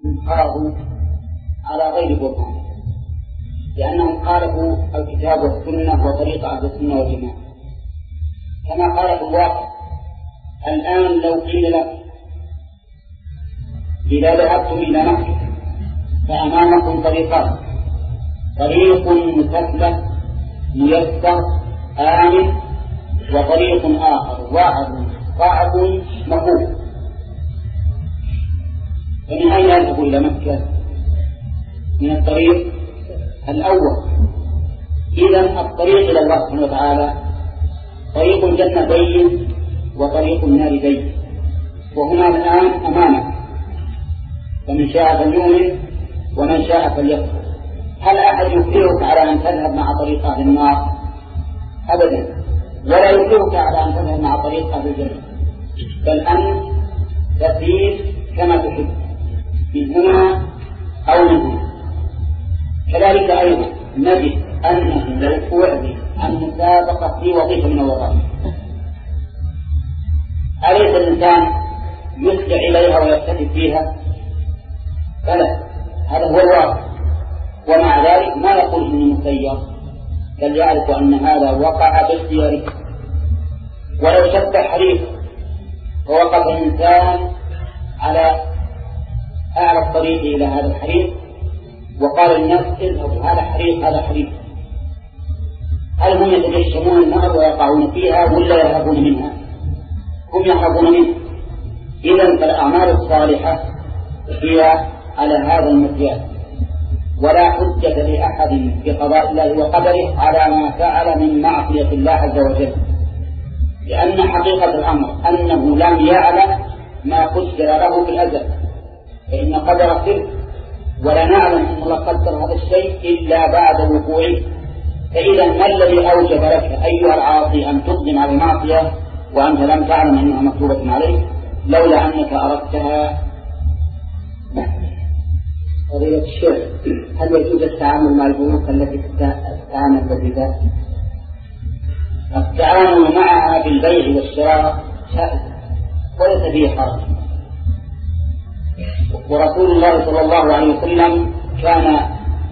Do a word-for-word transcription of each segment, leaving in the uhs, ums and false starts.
انقرضوا على غير برهان، لأنهم خالفوا الكتاب والسنة وطريق أهل السنة والجماعة، كما قال في الواقع. الآن لو قيل لك إذا ذهبتم إلى مكة فأمامكم طريقان: طريق مثلث ميسر آمن، وطريق آخر واعد صعب مخوف، فمن أين يذهب إلى مكة؟ من الطريق الأول. إذن الطريق إلى الله سبحانه وتعالى طريق الجنة بين وطريق النار بين، وهما الآن أمامك، فمن شاء فليؤمن ومن شاء فليكفر. هل أحد يكرهك على أن تذهب مع طريق أهل النار؟ أبدا. ولا يكرهك على أن تذهب مع طريق أهل الجنة، بل أنت تسير كما تحب من هنا أو من هنا. كذلك أيضا نجد أنه لو أعلن عن مسابقة في وظيفة من الوظائف، أليس الإنسان يسرع إليها ويكتفي فيها؟ فلا، هذا هو الواقع. ومع ذلك ما يقول إني مسير، بل يعرف أن هذا وقع باختياره. ولو شد حريق ووقف إنسان على أعلى الطريق إلى هذا الحريق وقال للناس اذهبوا هذا حريق هذا حريق، هل هم يتجشمون النار ويقعون فيها ولا يهربون منها؟ هم يهربون منها. إذن فالأعمال الصالحة هي على هذا المقياس، ولا حجة لأحد بقضاء الله وقدره على ما فعل من معصية الله عز وجل، لأن حقيقة الأمر أنه لم يعلم ما قدر له في الأزل، فإن قدر صدق، ولا نعلم أن الله قدر هذا الشيء إلا بعد وقوعه. فإذا ما الذي أوجب لك أيها العاصي أن تقدم على المعصية وأنت لم تعلم أنها مكتوبة عليك لولا أنك أردتها؟ قضية الشرك، هل يجوز التعامل مع البنوك التي تتعامل بالربا؟ التعامل معها بالبيع والشراء شائع وليس فيه حرج، ورسول الله صلى الله عليه وسلم كان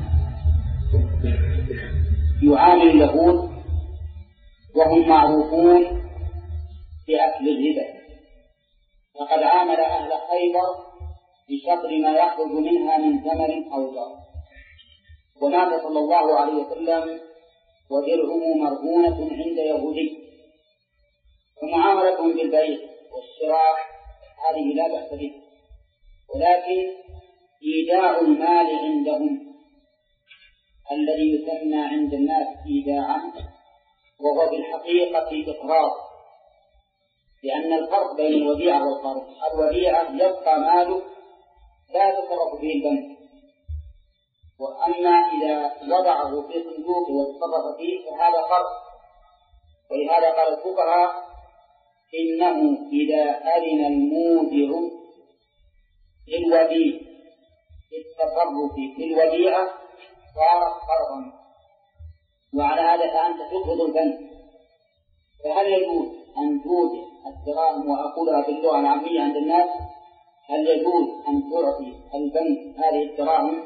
يعامل اليهود وهم معروفون بأكل الربا، وقد عامل أهل خيبر بشطر ما يخرج منها من ثمن أو زر. ومات صلى الله عليه وسلم ودرعه مرهونة عند يهودي. ومعاملتهم بالبيع والشراء هذه لا بأس به، ولكن إيداع المال عندهم الذي يسمى عند الناس إيداعا وهو بالحقيقة إقراض، لأن الفرق بين الوديعة والقرض: الوديعة يبقى ماله لا يتصرف فيه البنك، وأما إذا وضعه في صندوق وتصرف فيه فهذا قرض. ولهذا قال الفقهاء: إنه إذا أذن المودع للوديع التصرف في الوديعة صارت قرضا. وعلى هذا فأنت تقرض البنك، فهل يجوز أن تودع الدراهم، وأقولها باللغة العامية عند الناس، هل يجوز أن تعطي البنك هذه الدراهم؟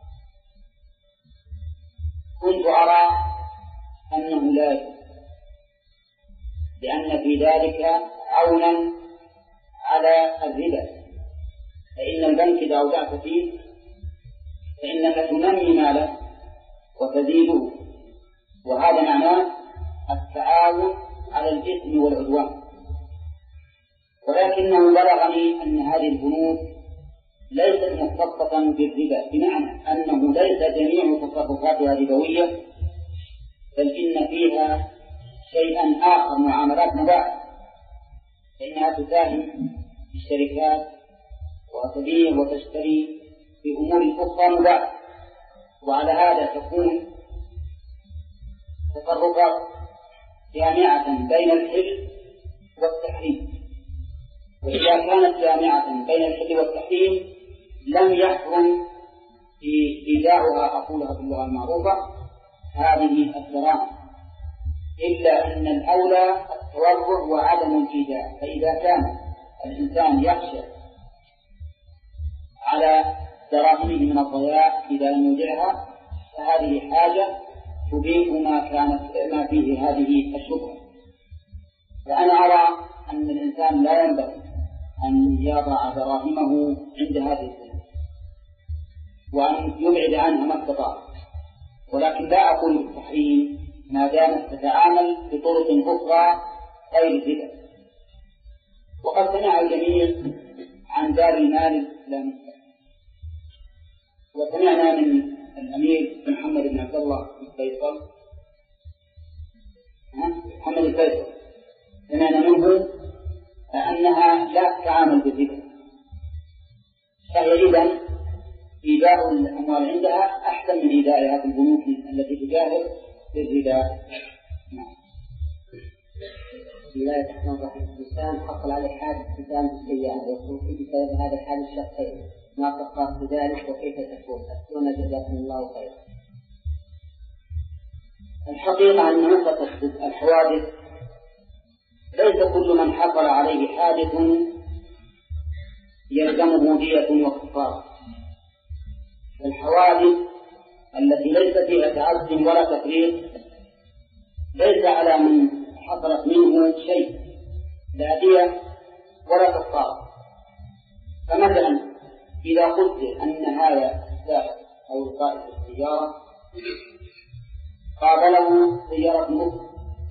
كنت أرى أنه لا يجوز، لأن في ذلك عونا على الربا، فإن البنك إذا أودعت فيه فإنك تنمي ماله وتزيده، وهذا معناه التعاون على الإثم والعدوان. ولكنه بلغني أن هذه البنوك ليست مختصة بالربا، بمعنى أنه ليس جميع تصرفاتها ربوية، بل إن فيها شيئا آخر، معاملات مباحة، فإنها تساهم في الشركات وتبيع وتشتري في أمور أخرى مباحة، وعلى هذا تكون تصرفات جامعة بين الحل والتحريم. وإذا كانت جامعة بين الحل والتحريم لم يحرم في إيداعها، أقولها باللغة المعروفة، هذه الدراهم، إلا أن الأولى التورع وعدم الإيداع. فإذا كان الإنسان يخشى على دراهمه من الضياع إذا لم يودعها، فهذه حاجة تبيح ما كانت ما فيه هذه الشبهة. فأنا أرى أن الإنسان لا ينبغي أن يضع دراهمه عند هذه السنة وأن يبعد عنها ما استطاع، ولكن لا أقول بالتحريم ما دامت تتعامل بطرق أخرى غير الربا. وقد سمع الجميع عن دار المال الإسلامي، وسمعنا من الأمير محمد بن عبد الله الفيصل محمد الفيصل سمعنا منه أنها لا تتعامل بالربا، فهي إذن إيداء الأموال عندها أحسن من إيدائها في البنوك التي تجاهر بالربا. بسم الله الرحمن الرحيم. الإنسان حصل على حادث قدام بالسيارة ويكون في بسبب هذا الحادث شخصين، ما تقرأ بذلك وكيف تكون؟ أفتونا جزاكم الله خيرا. الحقيقة أن مسألة الحوادث ليس كل من حصل عليه حادث يلزمه دية وكفارة. الحوادث التي ليس فيها تعد ولا تفريط ليس على من حصلت منه شيء، لا دية ولا كفارة. فمثلا إذا قلت أن هذا السائق أو القائد في السيارة قابله سيارة أخرى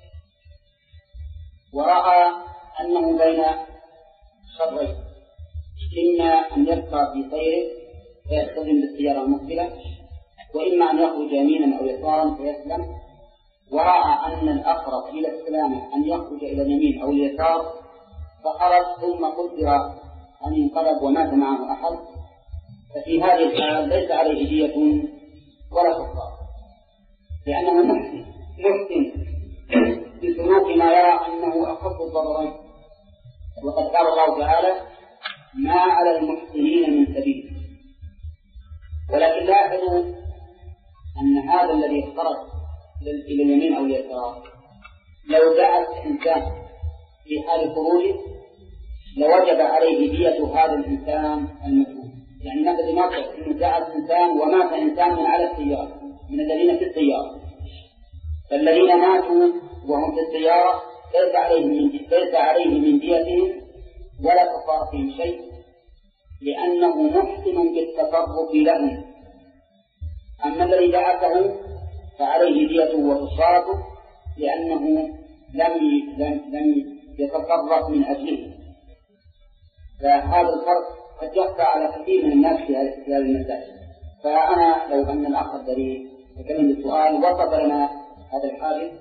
ورأى أنه بين خطرين، إما أن يبقى في سيره فيستلم بالسيارة المقبلة، وإما أن يخرج يمينا أو يسارا فيسلم، ورأى أن الأقرب إلى السلامة أن يخرج إلى اليمين أو اليسار فخرج ثم قدر أن ينقلب ومات معه أحد، ففي هذه الحال ليس عليه دية ولا كفارة، لأنه محسن محسن بسلوك ما يرى أنه أخف الضررين. وقد قال الله تعالى: ما على المحسنين من سبيل. ولكن لاحظوا أن هذا الذي خرج إلى اليمين أو اليسار لو دعت إنسان في حال خروجه لوجب عليه دية هذا الإنسان المسؤول. يعني مثل ما قلت إنه دعت إنسان ومات إنسان من على السيارة من الذين في السيارة، فالذين ماتوا وهم في السيارة ليس عليهم من ليس عليهم من ديتهم ولا كفارتهم شيء، لأنه محسن بالتصرف لهم. أما الذي دعته فعليه ديته وكفارته لأنه لم لم لم يتصرف من أجله. فهذا الفرق قد يخفى على كثير من الناس في هذه المسائل. فأنا لو أن الأخ الذي تكلم بالسؤال وصف لنا هذا الحادث،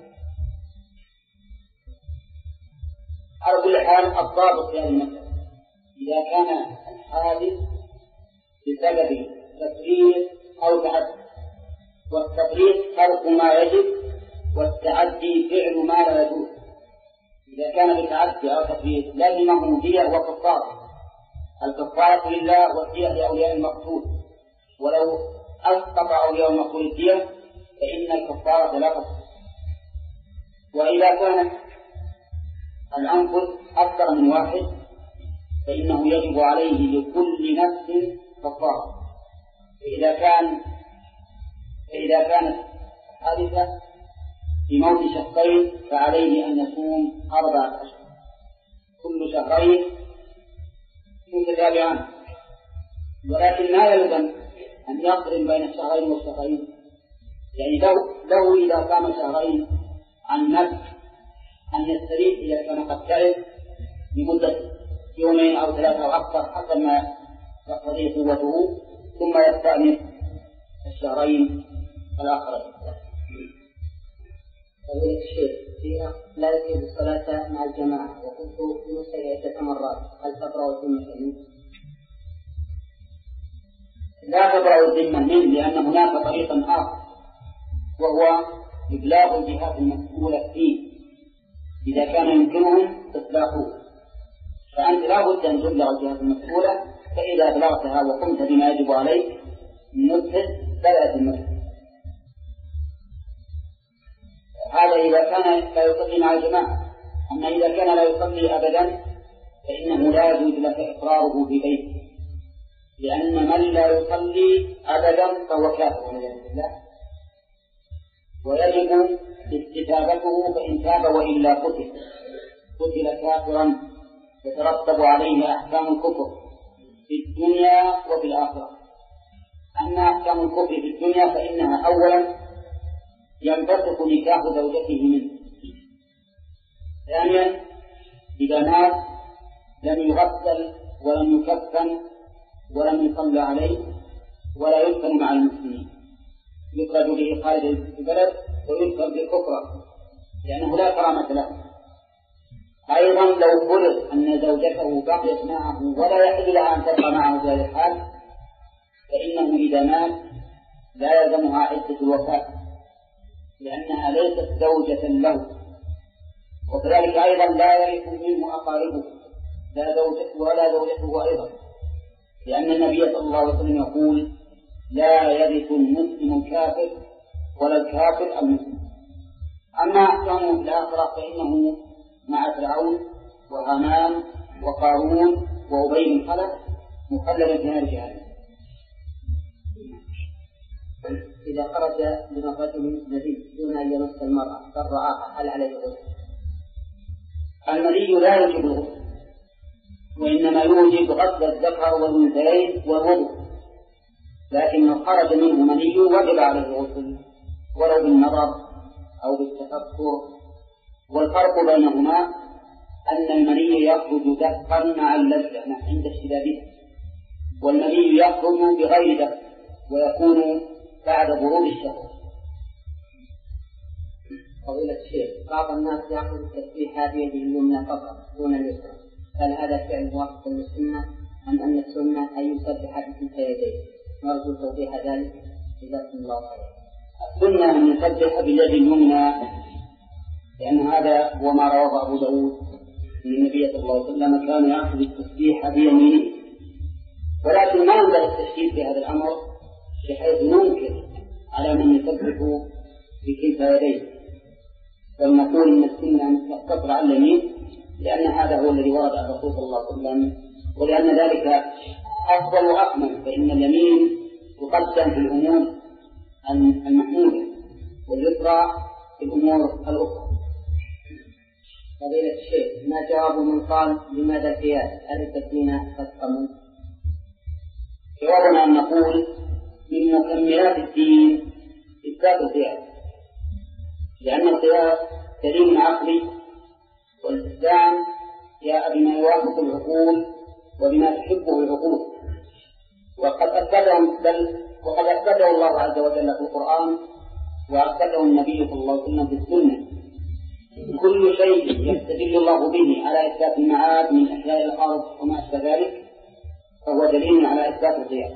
على كل حال الضابط في هذه المسألة إذا كان الحادث بسبب تفريط أو تعدي، والتفريط ترك ما يجب والتعدي فعل ما لا يجوز. إذا كان بتعدي أو تفريط لازمه دية وكفارة، الكفارة لله والدية لأولياء المقتول، ولو أسقط أولياء المقتول الدية فإن الكفارة لا تصح. وإذا كانت الأنفس أكثر من واحد فإنه يجب عليه لكل نفس كفارة. فإذا كان فإذا كانت حادثة بموت شخصين فعليه أن يصوم أربعة أشهر كل شهرين متتابعان، ولكن لا يلزم أن يقرن بين الشهرين والشهرين. يعني لو, لو إذا كان شهرين عن نفس أن يستريح إذا كان قد تعب بمدة يومين أو ثلاثة أو أكثر حسب ما تقتضي قوته، ثم يستأنف الشهرين الآخرين. فضيلة الشيخ، فيها لا يجوز الصلاة مع الجماعة وقلت في نفسي عدة مرات، هل تقرأ الذمة منه؟ لا تقرأ الذمة منه، لأن هناك طريقا آخر وهو إبلاغ الجهات المسؤولة فيه إذا كان يمكنهم إطلاقه. فأنت لا بد أن تبلغ الجهات المسؤولة، فإذا أبلغتها وقمت بما يجب عليك نفذ بدأت المسؤولة. هذا إذا كان لا يصلي مع الجماعة. أما إذا كان لا يصلي أبدا فإنه لا يجوز لك إقراره في بيته لأن من لا يصلي أبدا فهو كافر والعياذ بالله، ويجب استتابته، فإن تاب وإلا قتل قتل كافرا يترتب عليه أحكام الكفر في الدنيا وفي الآخرة. أما أحكام الكفر في الدنيا فإنها أولا ينفسخ نكاح زوجته منه، ثانيا إذا مات لم يغسل ولم يكفن ولم يصلى عليه ولا يدفن مع المسلمين، يخرج به خارج البلد ويذكر بالكفر لأنه لا كرامة له. أيضا لو فرض أن زوجته بقيت معه ولا يحل لها أن تبقى معه في هذا الحال فإنه إذا مات لا يلزمها عدة الوفاة لأنها ليست زوجة له، وكذلك أيضا لا يرث منه أقاربه لا زوجته ولا زوجته أيضا، لأن النبي صلى الله عليه وسلم يقول لا يرث المسلم الكافر ولا الكافر المسلم. أما أحكامه في الآخرة فإنه مع فرعون وهامان وقارون وأبي بن خلف مخلد في نار جهنم. إذا خرج من الرجل نبي دون أن يمس المرأة فرآها هل عليه الغسل؟ المني لا يوجب الغسل، وإنما يوجب غسل الذكر والأنثيين والوضوء، لكن لو خرج منه مني وجب عليه الغسل ولو بالنظر أو بالتفكر. والفرق بينهما أن المني يخرج دفقا مع اللذة عند اشتدادها، والمني يخرج بغير دفق ويكون بعد برود الشهوة. فضيلة الشيخ، بعض الناس يأخذ التسبيح بيده اليمنى فقط دون اليسرى، هل هذا فعل موافق للسنة أم أن السنة أن يسبح بكلتا يديه؟ نرجو توضيح ذلك جزاكم الله خيرا. السنة أن يسبح باليد اليمنى لأن هذا هو ما رواه أبو داود أن النبي صلى الله عليه وسلم كان يأخذ التسبيح بيمينه، ولكن ما ينبغي التشديد في هذا الأمر بحيث ينكر على من يسبح بكلتا يديه، بل نقول إن السنة أن تقتصر على اليمين لأن هذا هو الذي ورد عن الرسول صلى الله عليه وسلم، ولأن ذلك أفضل وأكمل، فإن اليمين تقدم في الأمور المحمودة واليسرى في الأمور الأخرى. فضيلة الشيخ، ما جواب من قال لماذا القياس؟ هل التسليم قد قموا؟ جوابنا أن نقول من مكملات الدين إثبات القياس، لأن القياس دليل عقلي، والإسلام جاء بما يوافق العقول وبما تحبه العقول، وقد أثبته بل وقد أثبته الله عز وجل في القرآن وأثبته النبي صلى الله عليه وسلم في السنة. كل شيء يستدل الله به على إثبات المعاد من أحياء الأرض وما أشبه ذلك فهو دليل على إثبات القياس،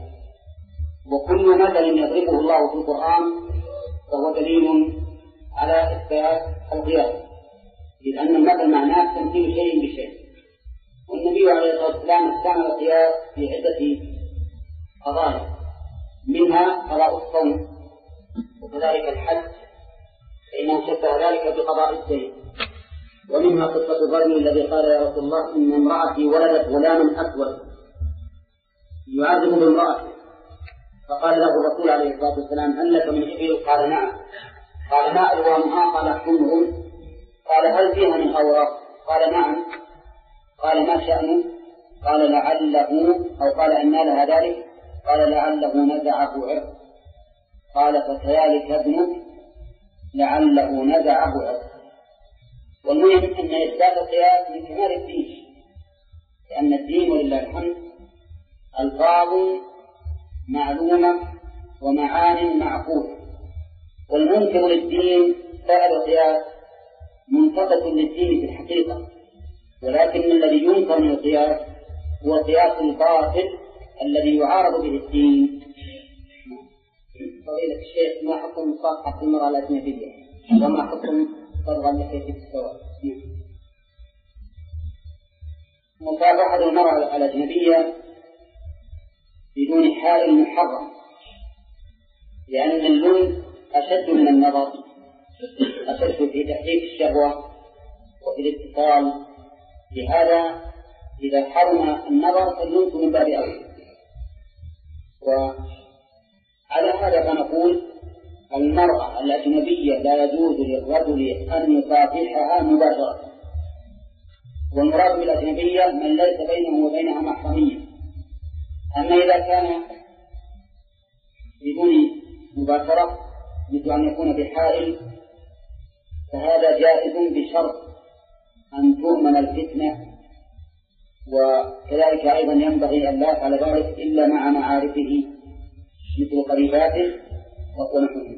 وكل مثل يضربه الله في القرآن فهو دليل على إثبات القياس، لأن المثل معناه تمثيل شيء بشيء. والنبي عليه الصلاة والسلام استعمل القياس في عدة قضايا، منها قضاء الصوم وكذلك الحج فإنه شبه ذلك بقضاء الدين، ومنها قصة الرجل الذي قال يا رسول الله إن امرأتي ولدت غلاما أسود يعذب بامرأته، فقال له الرسول عليه الصلاة والسلام هل لك من إبل؟ قال نعم. قال ما ألوانها؟ قال حمر. قال هل فيها من أوراق؟ قال نعم. قال ما شأنه؟ قال لعله أو قال أن لها ذلك؟ قال لعله نزعه عرق. قال فكذلك ابنك لعله نزعه عرق. والمهم أن إثبات القياس من كمال الدين، لأن الدين ولله الحمد ألفاظ معلومة ومعان معقولة، والمنكر للدين فعل القياس منتقص للدين في الحقيقة، ولكن الذي ينكر من القياس هو قياس الباطل الذي يعارض به الدين. فضيلة الشيخ، ما حكم مصافحة المرأة الأجنبية وما حكم صبغ اللحية في السواء؟ مصافحة المرأة الأجنبية بدون حال محرم، لأن اللمس أشد من النظر، أشد في تحريك الشهوة وفي الاتصال، لهذا إذا حرم النظر فاللمس من باب أولى. وعلى هذا فنقول المرأة الأجنبية لا يجوز للرجل أن يصافحها مباشرة، والمراد بالأجنبية من ليس بينه وبينها محرمية. أما إذا كان بدون مباشرة مثل أن يكون بحائل فهذا جائز بشرط أن تؤمن الفتنة، وكذلك أيضا ينبغي أن لا يفعل ذلك إلا مع معارفه مثل قريباته ونحوه.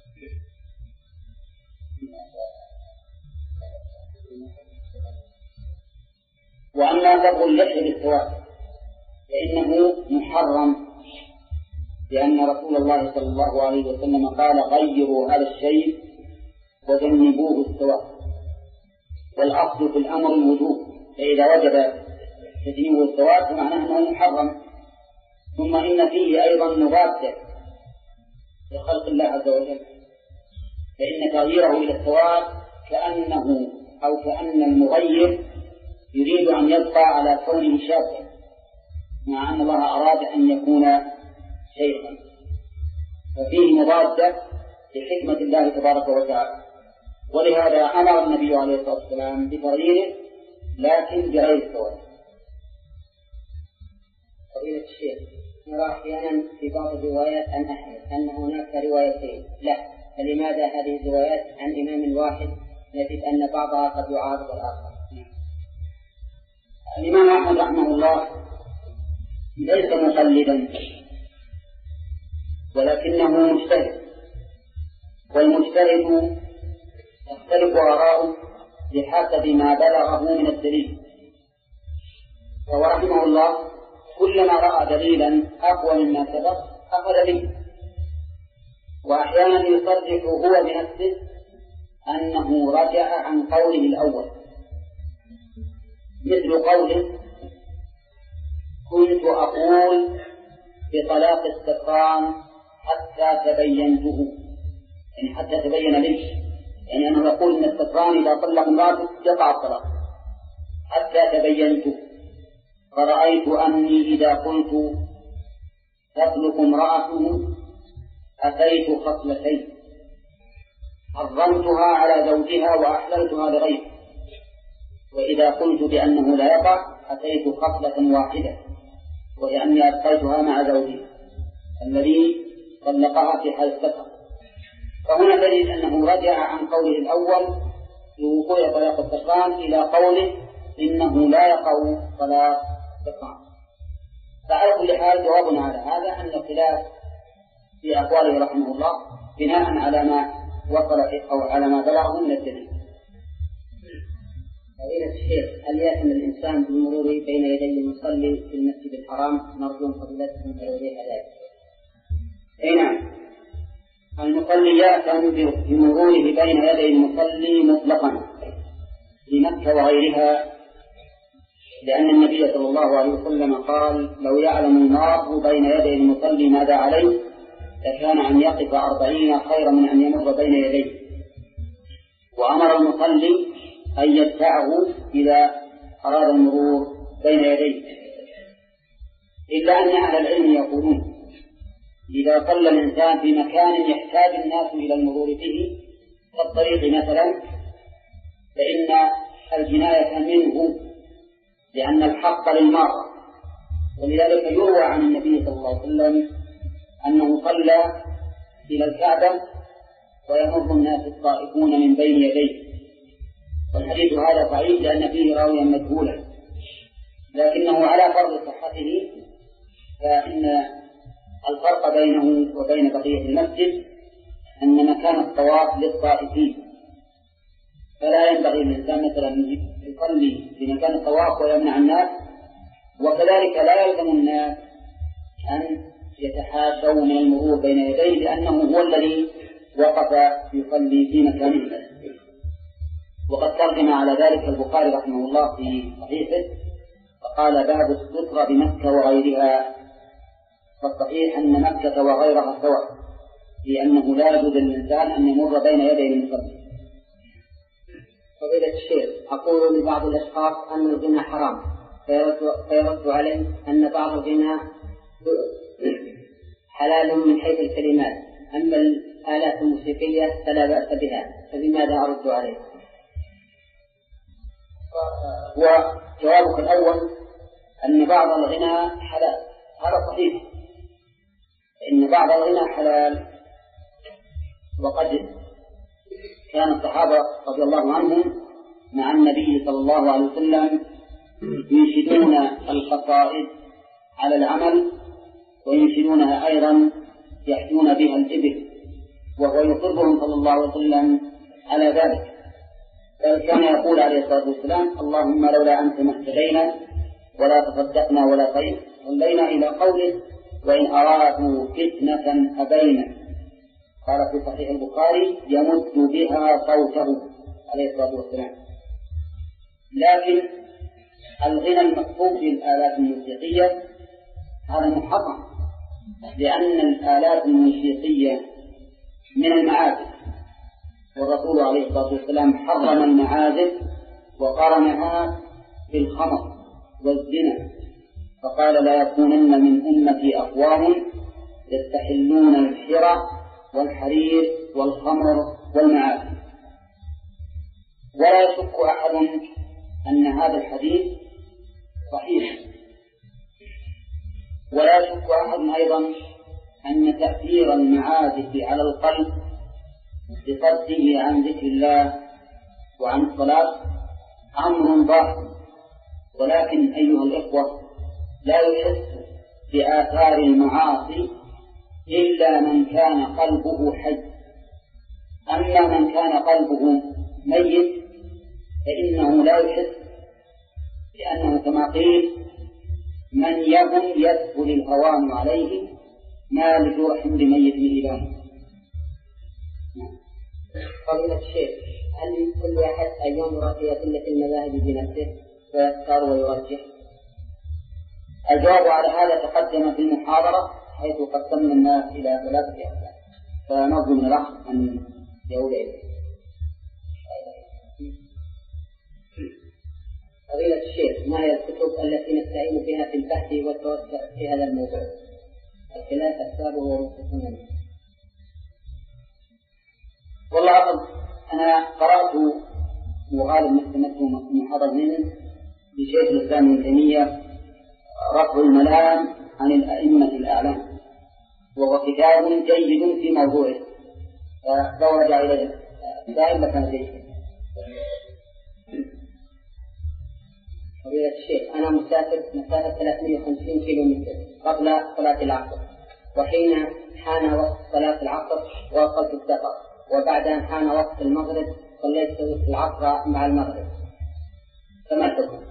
وأما ضرب اللحية بالسواك فإنه محرم، لأن رسول الله صلى الله عليه وسلم قال غيروا هذا الشيء وجنبوه السواك، والأصل في الأمر الوجوب، فإذا وجب تجنيبه السواك فمعناه أنه محرم. ثم إن فيه أيضا مضادة لخلق الله عز وجل، فإن تغييره إلى السواك كأنه أو كأن المغير يريد أن يبقى على كونه شابا مع أن الله أراد أن يكون شيخا، ففيه مضادة لحكمة الله تبارك وتعالى. ولهذا أمر النبي عليه الصلاة والسلام بتغييره لكن بغير السواك. فضيلة الشيخ، نرى أحيانا في بعض الروايات عن أحمد أن هناك روايتين لا، فلماذا هذه الروايات عن إمام واحد نجد أن بعضها قد يعارض الآخر؟ الإمام أحمد رحمه الله ليس مقلدا ولكنه مجتهد، والمجتهد تختلف آراؤه بحسب ما بلغه من الدليل، فهو رحمه الله كلما رأى دليلا أقوى مما سبق أخذ به، وأحيانا يصرح هو بنفسه أنه رجع عن قوله الأول، مثل قوله كنت أقول بطلاق السكران حتى تبينته، يعني حتى تبين ليش، يعني أنه يقول أن السكران إذا طلق امرأته يقع الطلاق حتى تبينته، فرأيت أني إذا قلت تطلق امرأته أتيت خصلتين، حرمتها على زوجها وأحللتها لغيره، وإذا قلت بأنه لا يقع أتيت خصلة واحدة وهي أني أبقيتها مع زوجي الذي طلقها في حال السفر. فهنا دليل أنه رجع عن قوله الأول لوقوع طلاق السكران إلى قوله إنه لا يقع طلاق السكران. فعلى كل حال جوابنا على هذا أن الخلاف في أقواله رحمه الله بناء على ما وصل أو على ما بلغه من الدليل. فضيلة الشيخ، هل يأثم الإنسان بالمرور بين يدي المصلي في المسجد الحرام؟ نرجو فضيلتكم توضيح ذلك. أي نعم، المصلي يأثم بمروره بين يدي المصلي مطلقا في مكة وغيرها، لأن النبي صلى الله عليه وسلم قال لو يعلم المار بين يدي المصلي ماذا عليه لكان أن يقف أربعين خيرا من أن يمر بين يديه، وأمر المصلي أن يدفعه إذا أراد المرور بين يديه. إلا أن أهل العلم يقولون إذا صلى الإنسان في مكان يحتاج الناس إلى المرور به كالطريق مثلا فإن الجناية منه لأن الحق للمرأة، ولذلك يروى عن النبي صلى الله عليه وسلم أنه صلى إلى الكعبة ويمر الناس الطائفون من بين يديه، والحديث هذا ضعيف لأن فيه راويا مجهولا، لكنه على فرض صحته فإن الفرق بينه وبين بقية المسجد أن مكان الطواف للطائفين، فلا ينبغي للإنسان مثلا يصلي في مكان الطواف ويمنع الناس، وكذلك لا يلزم الناس أن يتحاشوا من المرور بين يديه لأنه هو الذي وقف يصلي في مكانه. وقد ترجم على ذلك البخاري رحمه الله في صحيحه فقال باب السترة بمكة وغيرها، فالصحيح أن مكة وغيرها سواء لأنه لا يجوز للإنسان أن يمر بين يدي المصلي. فضيلة الشيخ، أقول لبعض الأشخاص أن الغنى حرام، فيرد, فيرد عليه أن بعض الغنى حلال من حيث الكلمات، أما الآلات الموسيقية فلا بأس بها، فبماذا أرد عليه؟ وجوابك الأول أن بعض الغنى حلال، هذا صحيح، إن بعض الغنى حلال. وقد كان الصحابة رضي الله عنهم مع النبي صلى الله عليه وسلم ينشدون القصائد على العمل، وينشدونها أيضا يحيون بها الإبل، وهو يقرهم صلى الله عليه وسلم على ذلك. بل كان يقول عليه الصلاة والسلام: اللهم لولا أنت ما اهتدينا ولا تصدقنا ولا خير، صلينا إلى قوله: وإن أرادوا فتنة أبينا. قال في صحيح البخاري: يمد بها صوته عليه الصلاة والسلام. لكن الغنى المقصود بالآلات الموسيقية هذا محرم، لأن الآلات الموسيقية من المعازف، والرسول عليه الصلاة والسلام حرم المعازف وقرنها بالخمر والزنا، فقال: لا يكونن من أمتي أقوام يستحلون الحرى والحرير والخمر والمعازف. ولا يشك أحد أن هذا الحديث صحيح، ولا يشك أحد أيضا أن تأثير المعازف على القلب بصده عن ذكر الله وعن الصلاة أمر ظاهر. ولكن أيها الإخوة، لا يحس بآثار المعاصي إلا من كان قلبه حي. أما من كان قلبه ميت فإنه لا يحس، لأنه كما قيل: من يهن يسهل الهوان عليه ما لجرح بميت إلام. فضيلة الشيخ، هل كل أحد أن ينظر في أدلة المذاهب بنفسه ويختار ويرجح؟ الجواب على هذا تقدم في المحاضرة، حيث قسمنا الناس إلى ثلاثة أقسام، فنرجو من الأخ أن يقول إليه. فضيلة الشيخ، ما هي الكتب التي نستعين بها في البحث والتوسع في هذا الموضوع؟ الخلاف أسبابه ومستثنى. والله أنا قرأت وغالب مستمته محاضر منه لشيخ الإسلام ابن تيمية: رفع الملام عن الأئمة الأعلام، وهو كتاب جيد في موضوعه، فلو رجع إليه دائما كان جيدا. فضيلة الشيخ، أنا مسافر مسافة ثلاثمائة وخمسين كيلو متر قبل صلاة العصر، وحين حان وقت صلاة العصر وصلت السفر، وبعد أن حان وقت المغرب صليت العصر مع المغرب، فما الحكم؟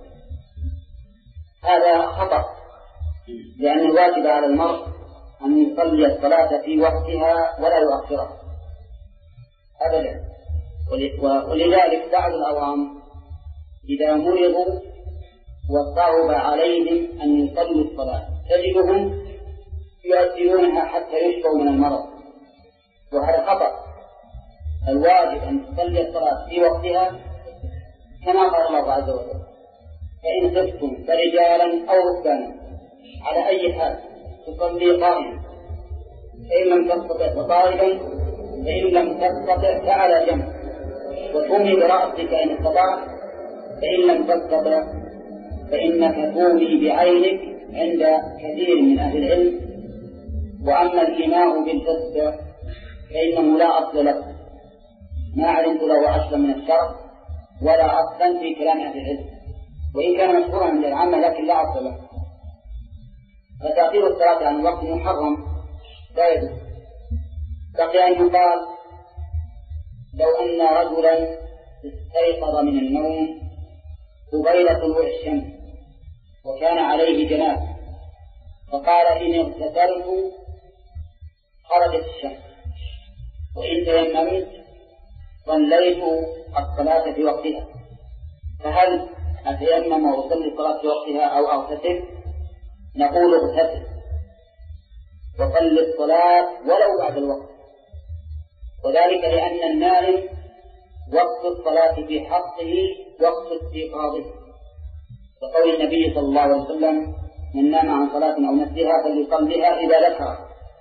هذا خطأ، لأن الواجب على المرء أن يصلي الصلاة في وقتها ولا يؤخرها أبدا. ولذلك بعض الأوام إذا مرضوا وصعب عليهم أن يصلوا الصلاة تجدهم يؤثرونها حتى يشفوا من المرض، وهذا خطأ. الواجب أن تصلي الصلاة في وقتها كما قال الله عز وجل: فإن خفتم فرجالا أو ركبانا، على أي حال تصلي قائما، فإن لم تستطع فقائدا، فإن لم تستطع فعلى جنب، وتومي برأسك إن استطعت، فإن لم تستطع فإنك تومي بعينك عند كثير من أهل العلم. وأما الإيماء بالجسد فإنه لا أصل له، ما علمت له أصلا من الشرع ولا أصلا في كلام أهل العلم، وإن كان مشهورا من العامة لكن لا أصل له. فتأخير الصلاة عن الوقت محرم لا يجوز. بقي أن يقال: لو أن رجلا استيقظ من النوم قبيل طلوع الشمس وكان عليه جنابة، فقال: إن اغتسلت خرجت الشمس، وإن تيممت صليت الصلاة في وقتها، فهل أتيمم وأصلي الصلاة في وقتها أو أغتسل؟ نقول: اغتسل وصل الصلاة ولو بعد الوقت، وذلك لأن النائم وقت الصلاة في حقه وقت استيقاظه، وقول النبي صلى الله عليه وسلم: من نام عن صلاة أو نسيها فليصليها إذا ذكر.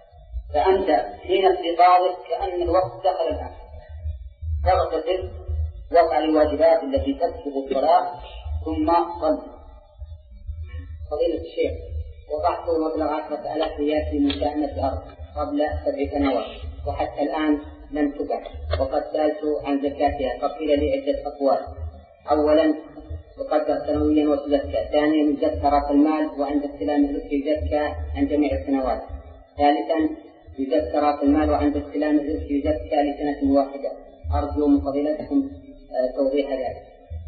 فأنت حين استيقاظك كأن الوقت دخل الآن، تغتسل وقع الواجبات التي تسبق الصلاة ثم صل. فضيلة الشيخ، وضعت مبلغ عشرة آلاف ريال في مساهمة أرض قبل سبع سنوات وحتى الآن لم تبع، وقد سألت عن زكاتها فقيل لي عدة أقوال. أولا تقدر سنويا وتزكى، ثانيا يزكى رأس المال وعند استلام الرزق يزكى عن جميع السنوات، ثالثا يزكى رأس المال وعند استلام الرزق يزكى لسنة واحدة. أرجو من فضيلتكم توضيح ذلك.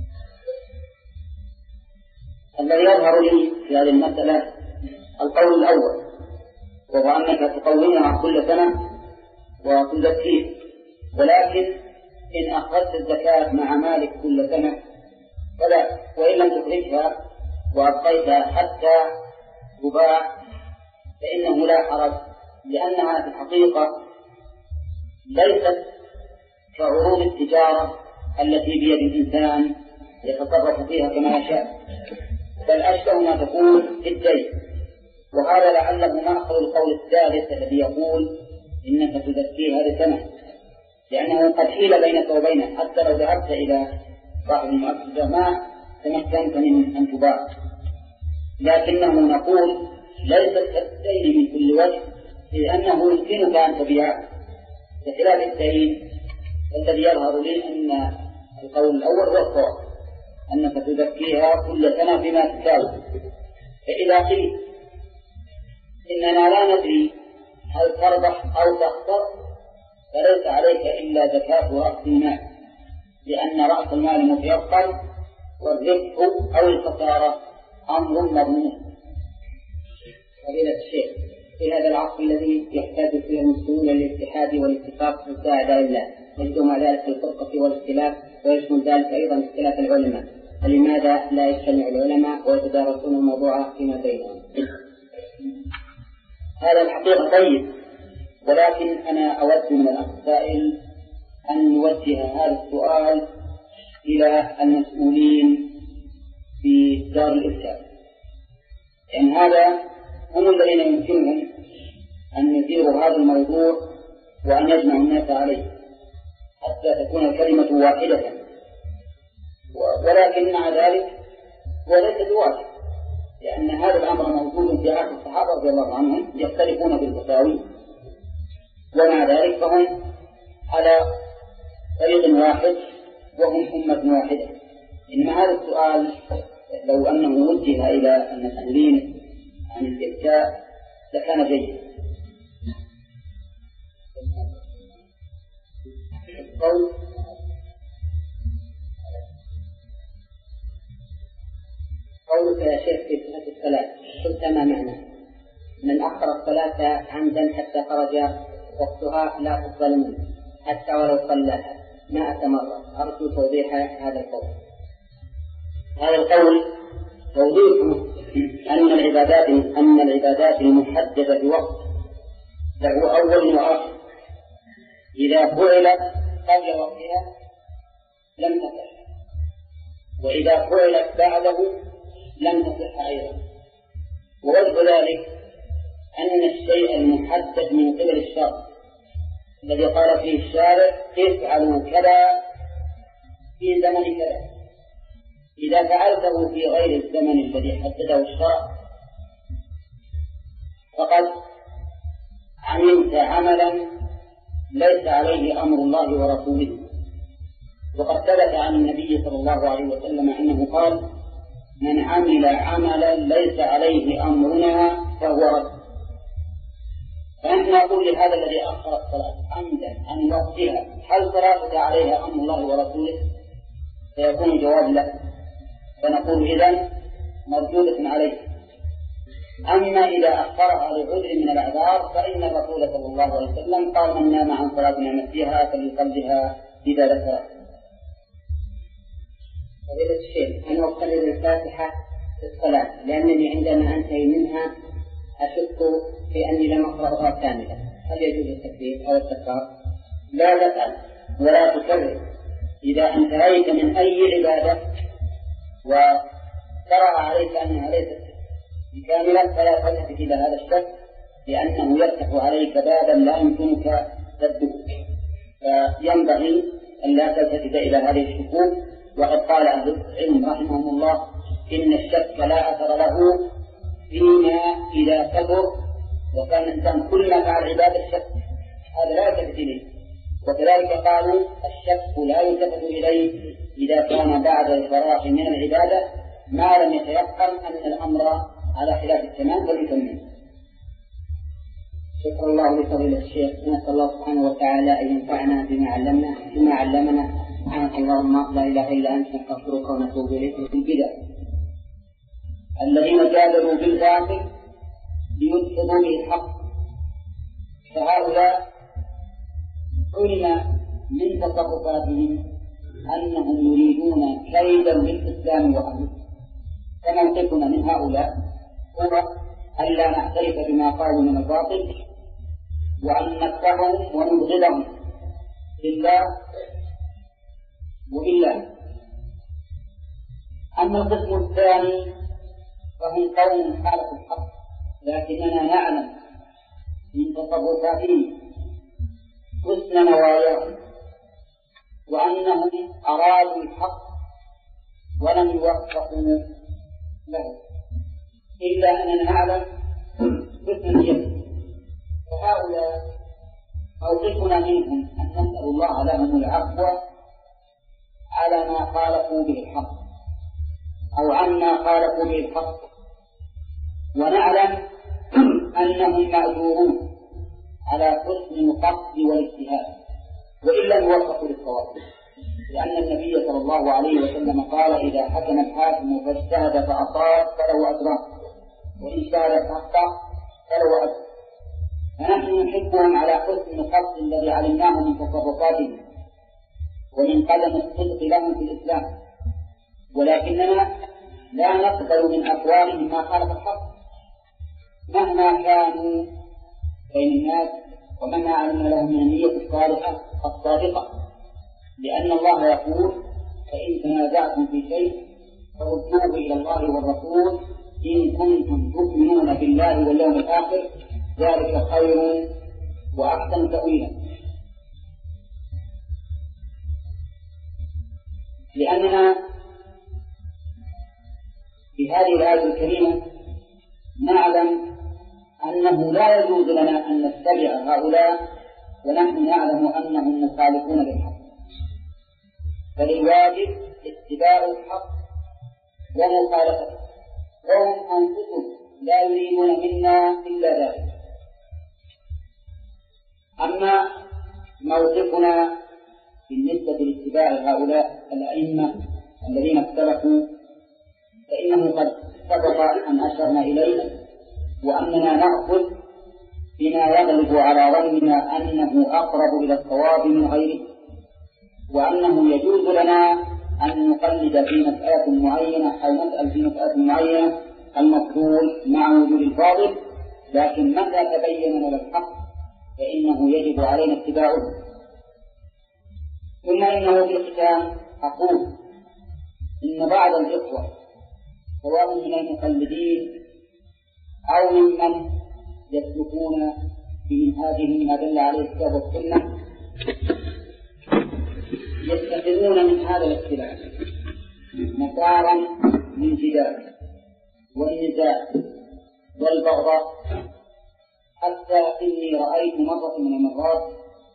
الذي يظهر لي في هذه المسألة القول الأول، وهو أنك تقومها كل سنة وتزكيه، ولكن إن أخذت الزكاة مع مالك كل سنة فلا، وإن لم تخرجها وأبقيتها حتى تباع فإنه لا حرج، لأنها في الحقيقة ليست كعروض التجارة التي بيد الإنسان يتصرف فيها كما يشاء، بل أشبه ما تكون في الدين. وهذا لعله مأخذ القول الثالث الذي يقول إنك تزكيها لسنة، لأنه قد حيل بينك وبينه، حتى لو ذهبت إلى صاحب المؤسسة ما تمكنت من أن تباع. لكنه نقول ليست كالدين من كل وجه، لأنه يمكنك أن تبيعه، بخلاف الدين الذي يظهر لي أن القول الأول هو الصواب، أنك تزكيها كل سنة بما تساوي. فإذا قيل إننا لا ندري هل تربح أو تخسر فليس عليك إلا زكاة رأس المال، لأن رأس المال متيقن والربح أو الخسارة أمر مضمون. فضيلة الشيخ، في هذا العصر الذي يحتاج فيه المسلمون للاتحاد والاتفاق مساعدة لله، يجدون ذلك في الفرقة والاختلاف، ويشمل ذلك أيضا اختلاف العلماء، فلماذا لا يجتمع العلماء ويتدارسون الموضوع فيما بينهم؟ هذا الحقيقة طيب، ولكن أنا أود من الأخ السائل أن نوجه هذا السؤال إلى المسؤولين في دار الإفتاء، لأن يعني هذا هم الذين يمكنهم أن يديروا هذا الموضوع وأن يجمعوا الناس عليه حتى تكون الكلمة واحدة. ولكن مع ذلك هو ليس بواجب، لأن هذا الأمر موجود في عهد الصحابة رضي الله عنهم يختلفون بالفتاوي، ومع ذلك فهم على طريق واحد وهم أمة واحدة. إنما هذا السؤال لو أنه وجه إلى المسؤولين عن الإفتاء لكان جيدا. قول قولك يا شيخ في صفة الصلاة قلت ما معنى؟ من أخر الصلاة عمدا حتى خرج وقتها لا تقبل منه حتى ولو صلاها مائة مرة. أرجو توضيح هذا القول. هذا القول توضيح أن العبادات أن العبادات المحددة بوقت له أول وآخر، إذا فعلت قبل وقتها لم تصح، وإذا فعلت بعده لم تصح أيضا. ووجه ذلك أن الشيء المحدد من قبل الشرع الذي قال فيه الشارع افعلوا كذا في زمن كذا، إذا فعلته في غير الزمن الذي حدده الشرع فقد عملت عملا ليس عليه أمر الله ورسوله. وقد ثبت عن النبي صلى الله عليه وسلم أنه قال من عمل عملا ليس عليه أمرنا فهو رد. فنحن نقول لهذا الذي أخر الصلاة عمدا عن وقتها هل صلاتك عليها أمر الله ورسوله؟ فيكون الجواب لا، فنقول إذن مردودة عليه. أما إذا أخرها لعذر من الأعذار فإن الرسول صلى الله عليه وسلم قال من نام عن صلاة نفسها فليصلها إذا ذكرها. فضيلة الشيخ، أنا أقرر الفاتحة في الصلاة لأنني عندما أنتهي منها أشك في أني لم أقرأها كاملة، هل يجوز التكبير أو التكرار؟ لا تفعل ولا تكرر. إذا انتهيت من أي عبادة وترى عليك أنها ليست كاملة فلا تلتفت إلى هذا الشك لأنه يفتح عليك بابا لا يمكنك سده، فينبغي أن لا تلتفت إلى هذه الشكوك. وقد قال أهل العلم رحمهم الله إن الشك لا أثر له فيما إذا كبر، وكان الإنسان كل ما فعل عبادة الشك هذا لا يلتفت إليه. وكذلك قالوا الشك لا يلتفت إليه إذا كان بعد الفراغ من العبادة ما لم يتيقن أن الأمر على خلاف التمام فليكمل. شكر الله لفضيلة الشيخ. نسأل الله سبحانه وتعالى أن ينفعنا بما علمنا بما علمنا سبحانك اللهم لا إله إلا أنت نستغفرك ونتوب إليك. في البدع الذين جادلوا بالباطل ليدحضوا به الحق، فهؤلاء علم من تصرفاتهم أنهم يريدون كيدا للإسلام وأهله. فموقفنا من هؤلاء هو ألا نعترف بما قالوا من الباطل، وأن نكرههم ونبغضهم لله وبالله. أما القسم الثاني فهم قوم خالفوا الحق، لكننا نعلم من تصرفاتهم حسن نواياهم وأنهم أرادوا الحق ولم يوفقوا له، إلا أننا نعلم حسن نيتهم. فهؤلاء موقفنا منهم أن نسأل الله لهم العفو على ما خالفوا به الحق أو عما خالفوا به الحق، ونعلم أنهم مأجورون على حسن القصد والاجتهاد وإن لم يوفقوا للصواب، لأن النبي صلى الله عليه وسلم قال إذا حكم الحاكم فاجتهد فأصاب فله أجران وإن اجتهد فأخطأ فله أجر. فنحن نحبهم على حسن القصد الذي علمناه من تصرفاتهم ومن قدم الصدق لهم في الإسلام، ولكننا لا نقبل من أقوالهم ما خالف الحق مهما كانوا بين الناس ومهما علمنا لهم من النية الصالحة الصادقة، لأن الله يقول فإن تنازعتم في شيء فردوه إلى الله والرسول إن كنتم تؤمنون بالله واليوم الآخر ذلك خير وأحسن تأويلا. لأننا في هذه الآية الكريمة نعلم أنه لا يجوز لنا أن نتبع هؤلاء ونحن نعلم أنهم مخالفون للحق، فالواجب اتباع الحق ومخالفته، وهم أنفسهم لا يريدون منا إلا ذلك. أما موقفنا بالنسبة لاتباع هؤلاء الأئمة الذين اختلفوا فإنه قد سبق أن أشرنا إليه، وأننا نأخذ بما يغلب على ظننا أنه أقرب إلى الصواب من غيره، وأنه يجوز لنا أن نقلد في مسألة معينة أو نسأل في مسألة معينة المفضول مع وجود الفاضل، لكن متى تبين لنا الحق فإنه يجب علينا اتباعه. ثم إنه في الختام أقول إن بعض الإخوة سواء من المقلدين أو ممن يسلكون بمنهاجهم ما دل عليه الكتاب والسنة يتخذون من هذا الاختلاف مسارا من جدال والنزاع والبغضاء، حتى إني رأيت مرة من المرات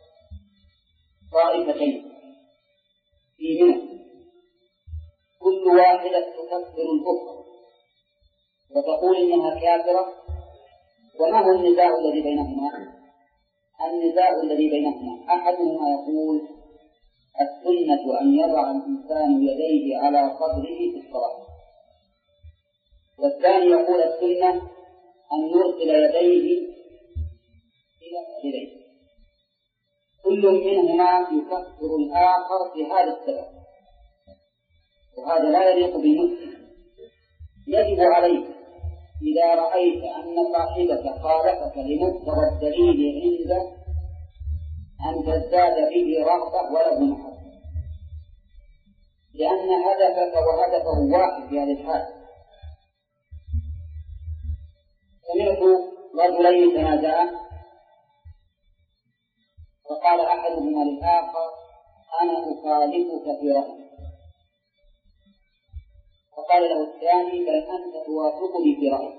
طائفتين في منى كل واحدة تكفر الأخرى وتقول إنها كافرة. وما هو النزاع الذي بينهما؟ النزاع الذي بينهما أحدهما يقول السنة أن يضع الإنسان يديه على صدره في الصلاة، والثاني يقول السنة أن يرسل يديه إلى رجليه. كل منهما يكفر الآخر في هذا السبب، وهذا لا يليق بالمسلم. يجب عليك إذا رأيت أن صاحبك خالفك لمقتضى الدليل عنده أن تزداد به رغبة وله محبة، لأن هدفك وهدفه واحد في هذه الحال. سمعت رجلين تنازعا فقال أحدهما للآخر أنا أخالفك في رأيي، فقال له الثاني بل أنت توافقني في رأيي،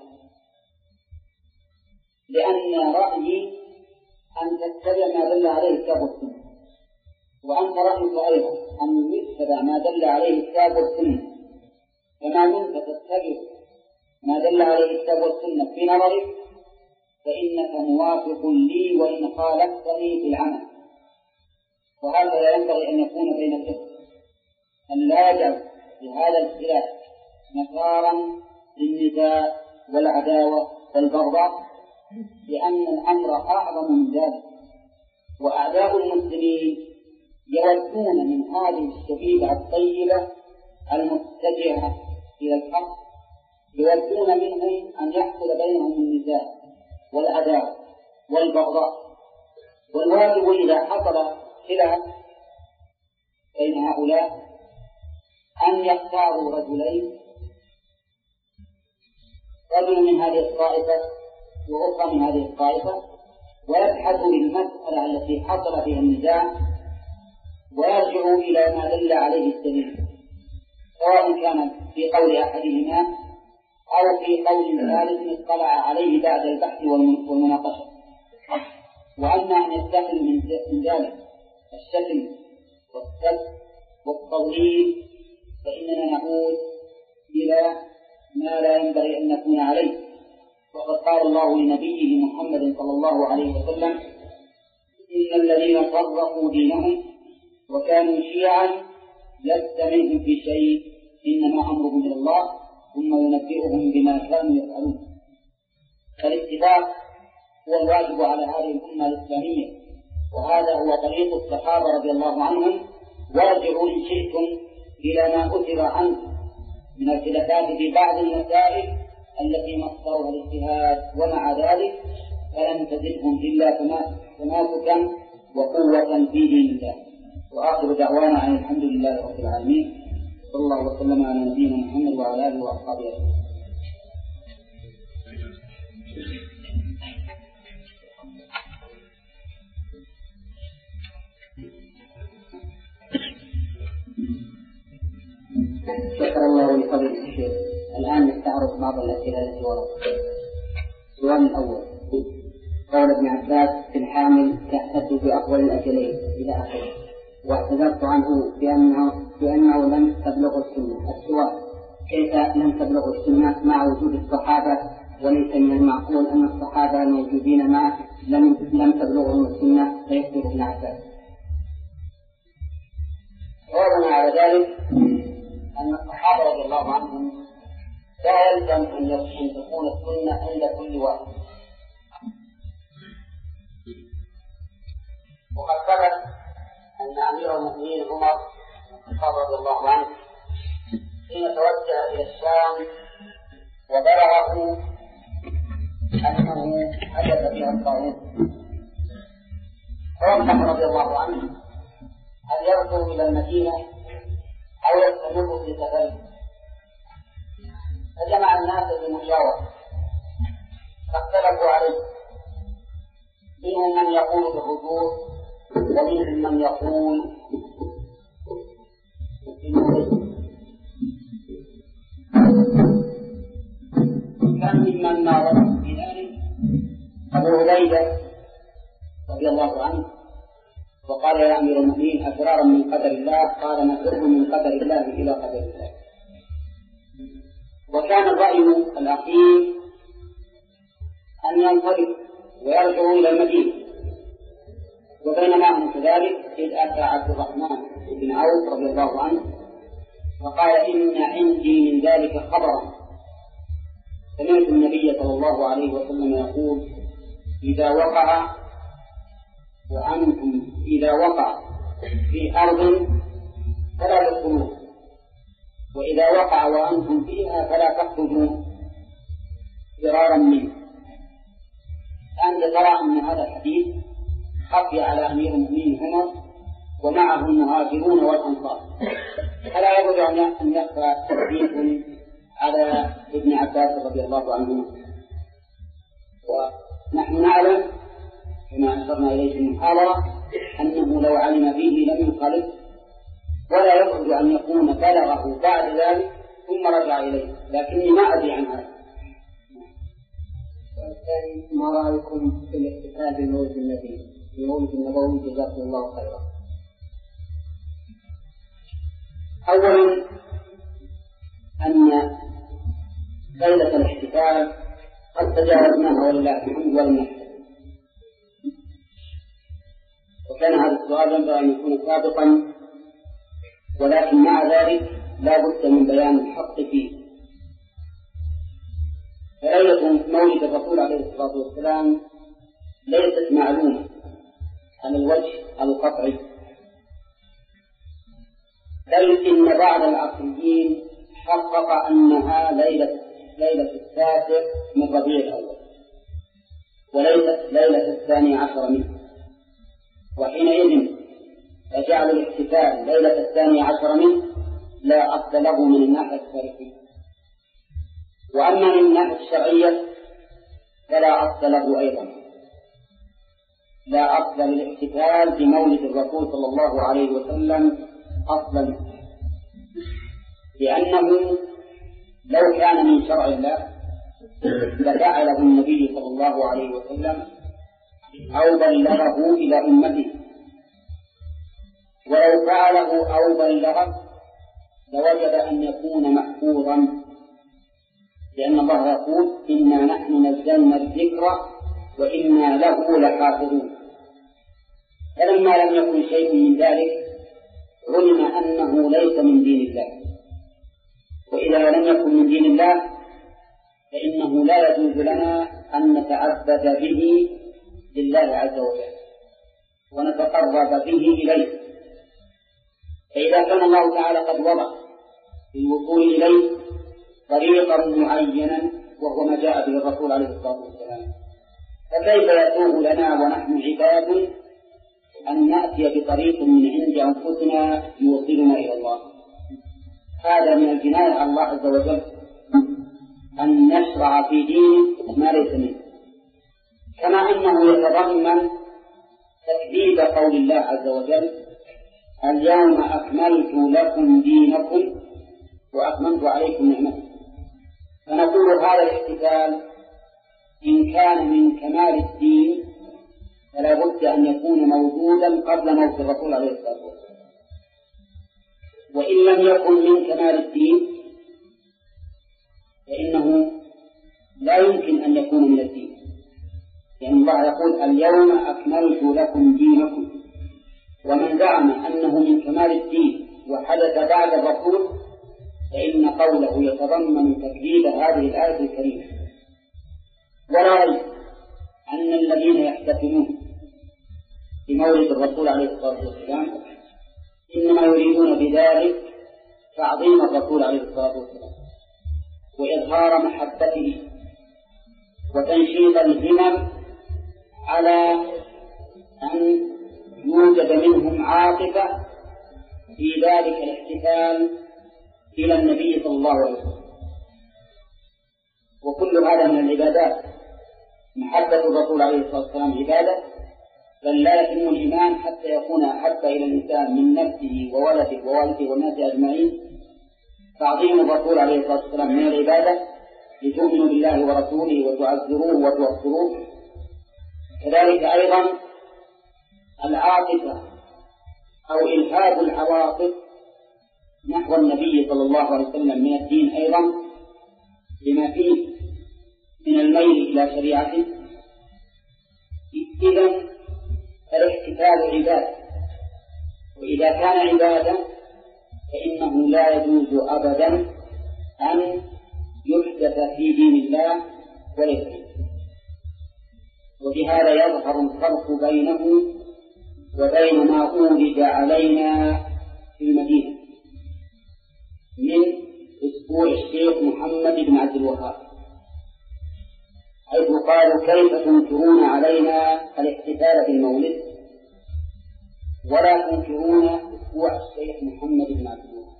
لأن رأيي أن تتبع ما دل عليه الكتاب والسنة، وأنت رأيك أيضا أن يتبع ما دل عليه الكتاب والسنة، فما دمت تتبع ما دل عليه الكتاب والسنة في نظرك فإنك موافق لي وإن خالفتني في العمل. وهذا ينبغي أن يكون بين الإخوة، أن لا يجعل لهذا الخلاف مسارا للنزاع والعداوة والبغضاء، لأن الأمر أعظم من ذلك. وأعداء المسلمين يودون من هذه الشبيبة الطيبة المتجهة إلى الحق، يودون منهم أن يحصل بينهم النزاع والعداوة والبغضاء. والواجب إذا حصل خلاف بين هؤلاء أن يختاروا رجلين، رجل من هذه الطائفة وأخرى من هذه الطائفة، ويبحثوا للمسألة التي حصل فيها النزاع ويرجعوا إلى ما دل عليه الدليل، سواء كان في قول أحدهما أو في قول ثالث اطلع عليه بعد البحث والمناقشة. وأما أن يتخذوا من ذلك الشكل والسب والتضليل فإننا نعود إلى ما لا ينبغي أن نكون عليه. وقد قال الله لنبيه محمد صلى الله عليه وسلم إن الذين فرقوا دينهم وكانوا شيعا لست منهم في شيء إنما أمرهم إلى الله ثم ينبئهم بما كانوا يفعلون. فالاتفاق هو الواجب على هذه الأمة الإسلامية، وهذا هو طريق الصحابة رضي الله عنهم. وارجعوا إن شئتم إلى ما أثر عنه من الخلافات في بعض المسائل التي مصدرها الاجتهاد، ومع ذلك فلن تزدهم إلا تماسكا وقوة في دين الله. وآخر دعوانا عن الحمد لله رب العالمين، صلى الله وسلم على نبينا محمد وعلى آله وأصحابه أجمعين. شكر الله لفضيلة الشيخ. الآن نستعرض بعض الأسئلة التي وردت. السؤال الأول: قول ابن عباس في الحامل تحتج بأفضل الأجلين إلى آخره، واعتذرت عنه بأنه, بأنه لم تبلغ السنة. السؤال: كيف لم تبلغ السنة مع وجود الصحابة، وليس من المعقول أن الصحابة الموجودين معه لم, لم تبلغهم السنة فيكتب ابن عباس؟ جوابنا على ذلك أن الصحابة رضي الله عنهم لا يلزم أن تكون السنة عند كل واحد. وقد ثبت أن أمير المؤمنين عمر بن الخطاب رضي الله عنه حين توجه إلى الشام وبلغه أنه حدث بها الطاعون، فوقف رضي الله عنه هل يرجع إلى المدينة أو يستمر في سفره، فجمع الناس بمشاورة فاختلفوا عليه، منهم من يقول بالرجوع ومنهم من يقول بالنزول. كان ممن ناظره في ذلك أبو عبيدة رضي الله عنه، وقال يا أمير المؤمنين أفرارا من قدر الله؟ قال نفر من قدر الله إلى قدر الله. وكان الرأي الأخير أن ينصرف ويرجعوا إلى المدينة. وبينما هم كذلك إذ أتى عبد الرحمن بن عوف رضي الله عنه فقال إن عندي من ذلك خبرا، سمعت النبي صلى الله عليه وسلم يقول إذا وقع وأنتم إذا وقع في أرض فلا تدخلوا، وإذا وقع وأنتم فيها فلا تخرجوا فرارا منه. أنت ترى أن هذا الحديث خفي على أمير المؤمنين عمر ومعه المهاجرون والأنصار، فلا يبدو أن يخفى تحديث على ابن عباس رضي الله عنه. نحن نعلم كما أشرنا إليه في المحاضرة أنه لو علم به لم ينقلب، ولا يخرج أن يكون بلغه بعد ذلك ثم رجع إليه، لكني ما أدري عن هذا. والثاني ما رأيكم في الاحتفال بمولد النبي بمولد النبوي جزاكم الله خيرا؟ أولا أن ليلة الاحتفال قد تجاوزناها ولله الحمد ولم نحتفل، وكان هذا السؤال ينبغي أن يكون سابقا، ولكن مع ذلك لا بد من بيان الحق فيه. فليلة مولد الرسول عليه الصلاة والسلام ليست معلومة على الوجه القطعي، بل إن بعض العقليين حقق أنها ليلة ليلة التاسع من ربيع الأول وليست ليلة الثاني عشر منه، وحينئذ فجعل الاحتفال ليلة الثاني عشر منه لا أصل له من الناحية التاريخية، وأما من الناحية الشرعية فلا أصل له أيضا، لا أصل للاحتفال بمولد الرسول صلى الله عليه وسلم أصلا، لأنه لو كان من شرع الله لفعله النبي صلى الله عليه وسلم أو بلغه إلى أمته، ولو فعله أو بلغه لوجب أن يكون محفوظا، لأن الله يقول إنا نحن نزلنا الذكر وإنا له لحافظون. فلما لم يكن شيء من ذلك علم أنه ليس من دين الله، وإذا لم يكن من دين الله فإنه لا يجوز لنا أن نتعبد به لله عز وجل ونتقرب به إليه. فإذا كان الله تعالى قد وضع للوصول إليه طريقا معينا وهو ما جاء به الرسول عليه الصلاة والسلام، فكيف يسوغ لنا ونحن عباد أن نأتي بطريق من عند أنفسنا يوصلنا إلى الله؟ هذا من الجناية على الله عز وجل أن نشرع في دين ما ليس منه، كما أنه يتضمن تكذيب قول الله عز وجل اليوم أكملت لكم دينكم وأتممت عليكم نعمتي. فنقول هذا الاحتفال إن كان من كمال الدين فلا بد أن يكون موجودا قبل موت الرسول عليه الصلاة والسلام، وإن لم يكن من كمال الدين فإنه لا يمكن أن يكون من الدين، لأن الله يقول اليوم أكملت لكم دينكم، ومن زعم أنه من كمال الدين وحدث بعد الرسول فإن قوله يتضمن تكذيب هذه الآية الكريمة. ولا ريب أن الذين يحتفلون بمولد الرسول عليه الصلاة والسلام إنما يريدون بذلك تعظيم الرسول عليه الصلاة والسلام وإظهار محبته وتنشيط الهمم على أن يوجد منهم عاطفة في ذلك الاحتفال إلى النبي صلى الله عليه وسلم. وكل هذا من العبادات، محبة الرسول عليه الصلاة والسلام عبادة، بل لا يتم الإيمان حتى يكون أحب إلى الإنسان من نفسه وولده ووالده والناس أجمعين. تعظيم الرسول عليه الصلاة والسلام من العبادة لتؤمنوا بالله ورسوله وتعزروه وتوقروه. كذلك أيضا العاطفة أو إلهاب العواطف نحو النبي صلى الله عليه وسلم من الدين أيضا بما فيه من الميل إلى شريعته. إذن الاحتفال عبادة، وإذا كان عبادة فإنه لا يجوز أبدا أن يحدث في دين الله وليس منه. وبهذا يظهر الفرق بينه وبين ما أولد علينا في المدينة من أسبوع الشيخ محمد بن عبد الوهاب، حيث قالوا كيف تنكرون علينا الاحتفال بالمولد ولا تنكرون أسبوع الشيخ محمد بن عبد الوهاب.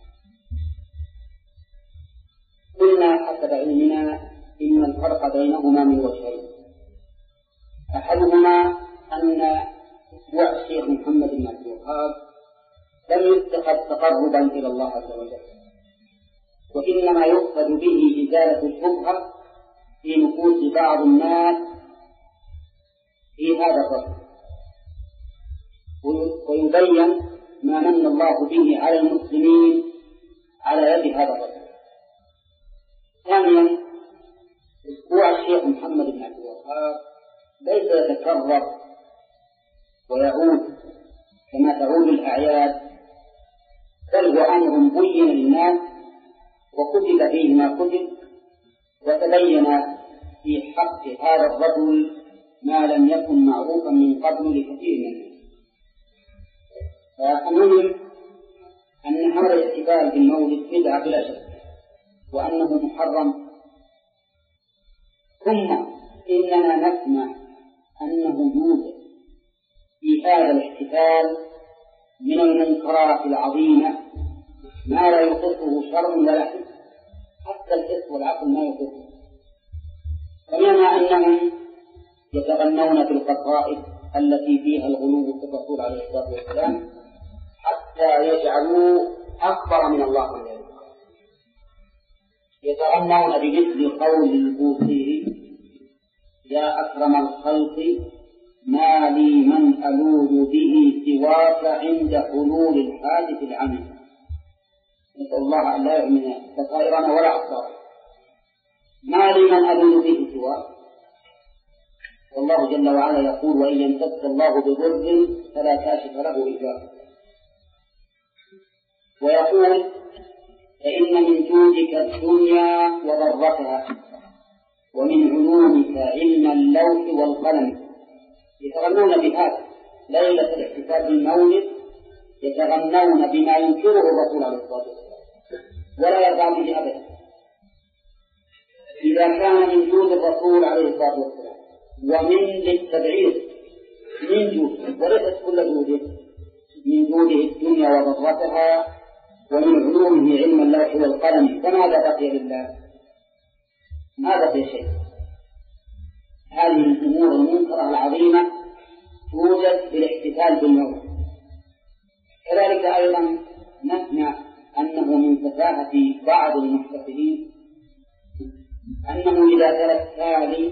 قلنا حسب علمنا إن الفرق بينهما من وجهين: أحدهما أن أسبوع الشيخ محمد بن عبد الوهاب لم يتخذ تقربا إلى الله عز وجل، وإنما يقصد به إزالة الشبهة في نفوس بعض الناس في هذا الرجل، ويبين ما من الله به على المسلمين على يد هذا الرجل. ثانيا، أسبوع الشيخ محمد بن عبد الوهاب ليس يتكرر ويعود كما تعود الأعياد، بل هو أمر بين للناس وكتب فيه ما كتب، وتبين في حق هذا الرجل ما لم يكن معروفا من قبل لكثير من الناس. فالمهم أن هذا الاحتفال بالمولد بدعة بلا شك، وأنه محرم. ثم إننا نسمع أنه يوجد في هذا الاحتفال من المنكرات العظيمة ما لا يطيقه شرع ولا حكم، حتى الحس والعقل ما يطيقه. ومنها أنهم يتغنون في القصائد التي فيها الغلو في الرسول عليه الصلاة والسلام حتى يجعلوه أكبر من الله عز وجل. يتغنون بمثل قول البوصيري: يا أكرم الخلق ما لي من ألوذ به سواك عند حلول الحادث العميم. نسأل الله أن لا يؤمن بصائرنا ولا أبصارنا. ما لي من ألوذ به سواك، والله جل وعلا يقول: وإن يمسسك الله بضر فلا كاشف له إلا هو. ويقول: فإن من جودك الدنيا وضرتها، ومن علومك علم اللوح والقلم. يتغنون بهذا ليلة الاحتفال بالمولد، يتغنون بما ينكره الرسول عليه الصلاة والسلام ولا يرضى به أبدا. إذا كان من جود الرسول عليه الصلاة والسلام ومن للتبعير من جود، وليست كل جوده، من جوده الدنيا وضرتها، ومن علومه علم اللوح والقلم، فماذا بقي لله؟ ما بقي شيء. هذه الأمور المنكرة العظيمة توجد في الاحتفال بالمولد. كذلك أيضا نسمع أنه من سفاهة بعض المحتفلين أنه إذا ترى التالي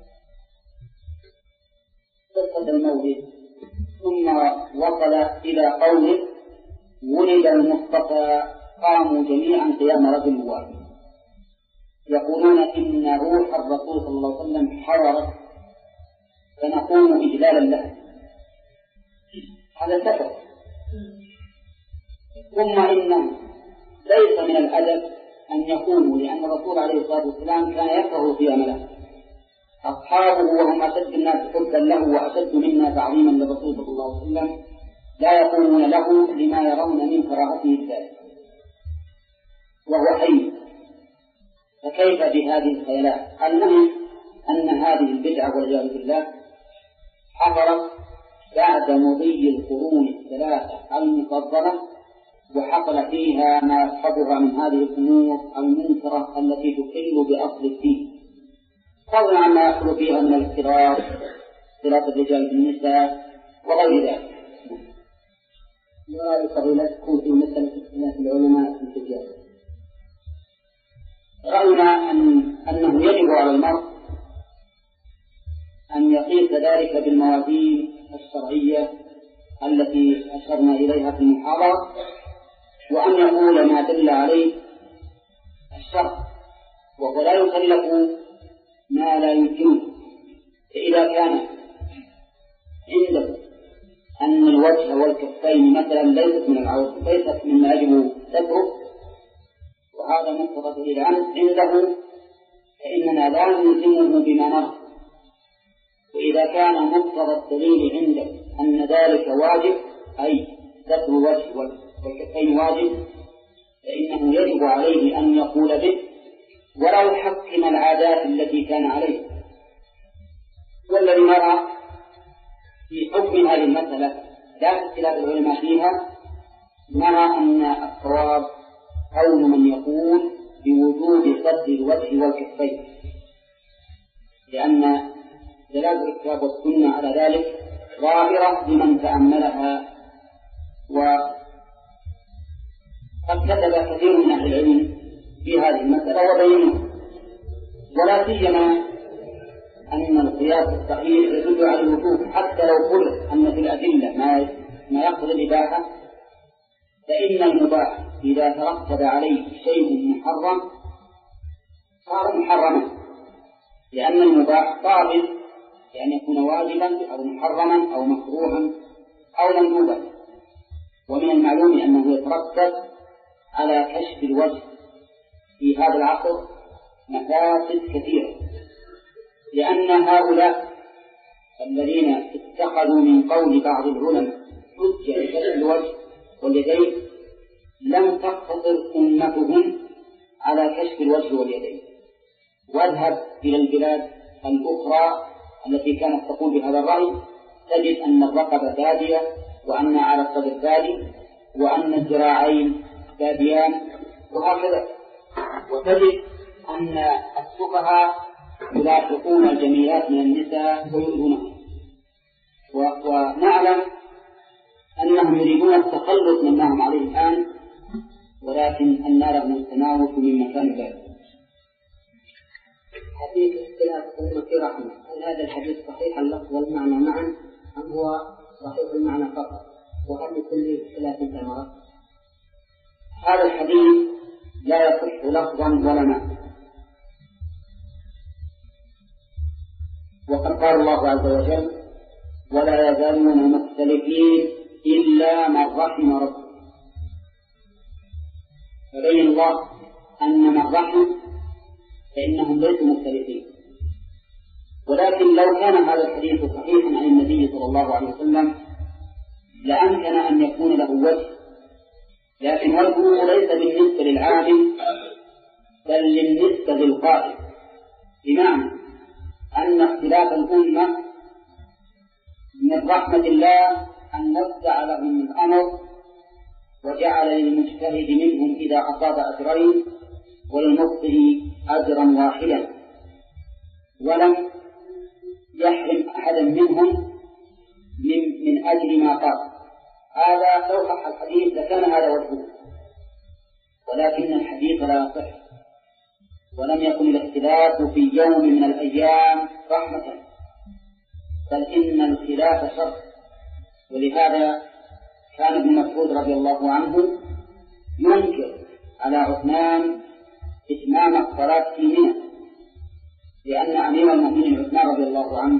قصة المولد ثم وصل إلى قوله: ولد المصطفى، قاموا جميعا قيام رجل واحد، يقولون إن روح الرسول صلى الله عليه وسلم حضرت فنقوم إجلالا له. هذا سفر. ثم إنه ليس من الأدب أن يقوموا، لأن الرسول عليه الصلاة والسلام كان يكره قيام له. أصحابه وهم أشد الناس حبا له وأشد منا تعظيما للرسول صلى الله عليه وسلم لا يقومون له لما يرون من كراهته لذلك وهو حي. فكيف بهذه الخيالات؟ المهم أن هذه البدعة والعياذ بالله حصلت بعد مضي القرون الثلاثة المفضلة، وحصل فيها ما يصحبها من هذه الأمور المنكرة التي تخل بأصل الدين، فضلا عما يحصل فيها من الاختلاط، اختلاط الرجال بالنساء وغير ذلك. ورأي فضيلتكم في مسألة اختلاف العلماء في الرجال؟ رأينا أن أنه يجب على المرء أن يقيس ذلك بالموازين الشرعية التي أشرنا إليها في المحاضرة، وأن يقول ما دل عليه الشرع، وهو لا يكلف ما لا يمكنه. فإذا كان عنده أن الوجه والكفين مثلا ليست من العورة، ليست مما يجب ستره، وهذا مقتضى دليل عنده، فإننا لا نلزمه بما نرى. وإذا كان مقتضى الدليل عنده أن ذلك واجب، أي ستر الوجه والكفين واجب، فإنه يجب عليه أن يقول به ولا يحكم العادات التي كان عليه. والذي نرى في حكم هذه المسألة لا اختلاف العلماء فيها، نرى أن الصواب قول من يقول بوجوب ستر الوجه والكفين، لأن دلالة الكتاب والسنة على ذلك ظاهرة لمن تأملها. وقد كتب كثير من أهل العلم في هذه المسألة وبينوها، ولا سيما أن القياس الصحيح يدل على الوجوب، حتى لو قلت أن في الأدلة ما ما يقتضي الإباحة، فإن المباح إذا ترتب عليه شيء محرم صار محرما، لأن المباح قابل لأن يكون واجبا أو محرما أو مكروها أو مندوبا. ومن المعلوم أنه يترتب على كشف الوجه في هذا العصر مفاسد كثيرة، لأن هؤلاء الذين اتخذوا من قول بعض العلماء حجة لكشف الوجه واليدين لم تقتصر أمتهم على كشف الوجه واليدين، واذهب إلى البلاد الأخرى التي كانت تقول بهذا الرأي تجد أن الرقبة بادية، وأن على الصدر بادي، وأن الذراعين باديان، وهكذا. وتجد أن السفهاء يلاحقون الجميلات من النساء ويؤذونهم، ونعلم أنهم يريدون التخلص مما هم عليه الآن، ولكن النار مستناوش من مكان ذلك. حديث اختلاف أمة رحمة، هل هذا الحديث صحيح اللفظ والمعنى معا أم هو صحيح المعنى فقط؟ وهل لكل اختلاف ثمرة؟ هذا الحديث لا يصح لفظا ولا معنى، وقد قال الله عز وجل: ولا يزالون مختلفين إلا من رحم ربه. فبين الله أن من رحم فإنهم ليسوا مختلفين. ولكن لو كان هذا الحديث صحيحا عن النبي صلى الله عليه وسلم لأمكن أن يكون له وجه، لكن وجهه ليس بالنسبة للعالم بل بالنسبة للقائل، بمعنى أن اختلاف الأمة من رحمة الله أن وسع لهم الأمر وجعل للمجتهد منهم إذا أصاب أجرين وللمخطئ أجرا واحدا، ولم يحرم أحدا منهم من, من أجل ما قال. هذا لو صح الحديث لكان هذا وجهه، ولكن الحديث لا يصح، ولم يكن الاختلاف في يوم من الأيام رحمة، بل إن الخلاف شر. ولهذا كان ابن مسعود رضي الله عنه ينكر على عثمان إتمام الصلاة في منى، لأن أمير المؤمنين عثمان رضي الله عنه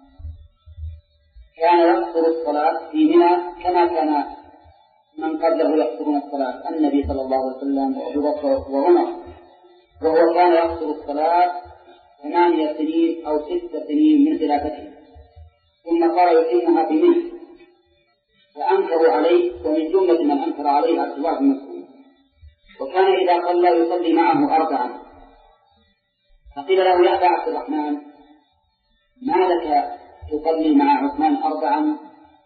كان يقصر الصلاة في منى كما كان من قبله يقصرون الصلاة، النبي صلى الله عليه وسلم وأبو بكر وعمر، وهو كان يقصر الصلاة ثمانية سنين أو ست سنين من خلافته، ثم صار يتمها في منى، فأنكروا عليه، ومن جملة من أنكر عليه عبد الله بن مسعود، وكان إذا صلى يصلي معه أربعا. فقيل له: يا أبا عبد الرحمن، ما لك تصلي مع عثمان أربعا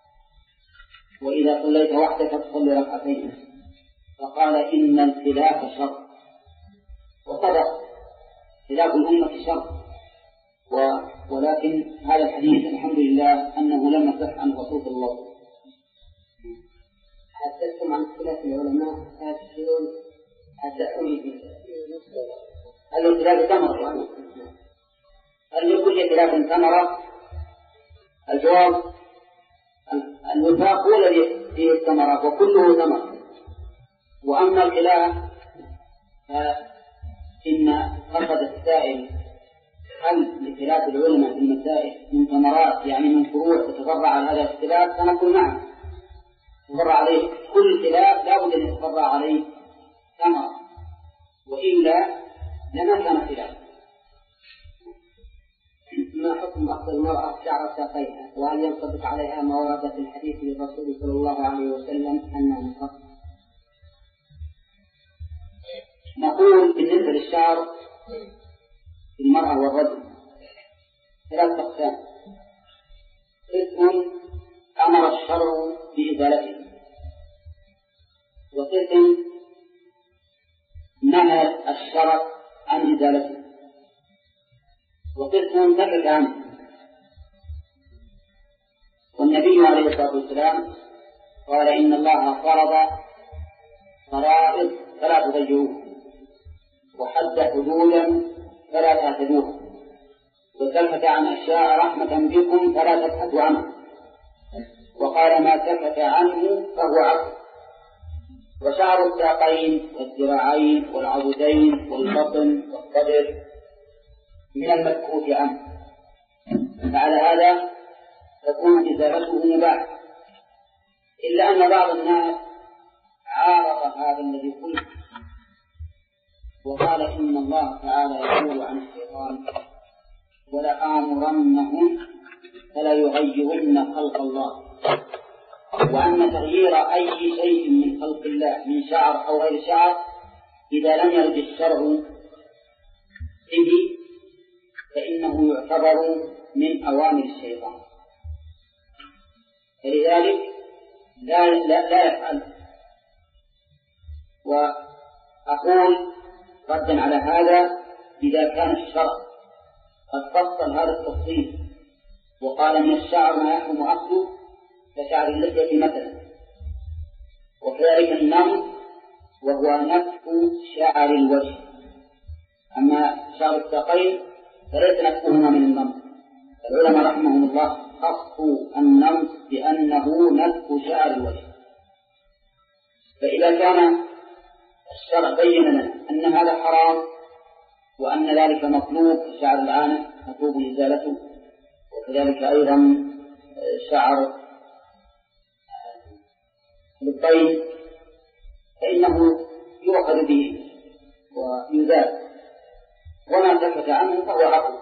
وإذا صليت وحدك تصلي ركعتين؟ فقال: إن الخلاف شر. وصدق، خلاف الأمة شر، ولكن هذا الحديث الحمد لله أنه لم يصح عن رسول الله. حدثتم عن اختلاف العلماء يقولون حدثوني هل الخلاف ثمرة؟ هل لكل خلاف ثمرة؟ الجواب: الوفاق هو الذي فيه الثمرة وكله ثمرة. وأما الخلاف فإن قصد السائل هل لخلاف العلماء في المسائل من ثمرات، يعني من فروع تتفرع على هذا الاختلاف، فنقول نعم، تفرع عليه كل خلاف لا بد أن يتفرع عليه ثمرة، وإلا لما كان خلاف. ما حكم أخذ المرأة شعر ساقيها، وهل ينطبق عليها ما ورد في الحديث للرسول صلى الله عليه وسلم أنها نقص؟ نقول بالنسبة للشعر في المرأة والرجل ثلاث أقسام: قسم أمر الشرع بإزالته، وقسم نهى الشرع عن إزالته، وقسم سكت عنه والسلام قال إن الله فرض فرائض فلا تضيعوها، وحد حدودا فلا تعتدوها، وسكت عن أشياء رحمة بكم فلا تبحثوا عنها، وقال ما سكت عنه فهو عفو. وشعر الساقين والذراعين والعضدين والبطن والصدر من المسكوت عنه، فعلى هذا تكون إزالته مباح، إلا أن بعض الناس عارض هذا الذي قلت وقال إن الله تعالى يقول عن الشيطان ولآمرنهم فلا يغيرن خلق الله، وأن تغيير أي شيء من خلق الله من شعر أو غير شعر إذا لم يرد الشرع به فإنه يعتبر من أوامر الشيطان، فلذلك لا, لا, لا يفعل. وأقول ردا على هذا إذا كان الشرع قد فصل هذا التفصيل وقال من الشعر ما يحرم أصله كشعر اللحية مثلا، وكذلك النمط وهو نتف شعر الوجه، أما شعر الساقين فليس نتفهما من النمط. العلماء رحمهم الله خصوا النمط بأنه نتف شعر الوجه. فإذا كان الشرع بين لنا أن هذا حرام وأن ذلك مطلوب كشعر العانة مطلوب إزالته، وكذلك أيضا شعر الطين فإنه يؤخذ به ويزال، وما سكت عنه فهو عفو.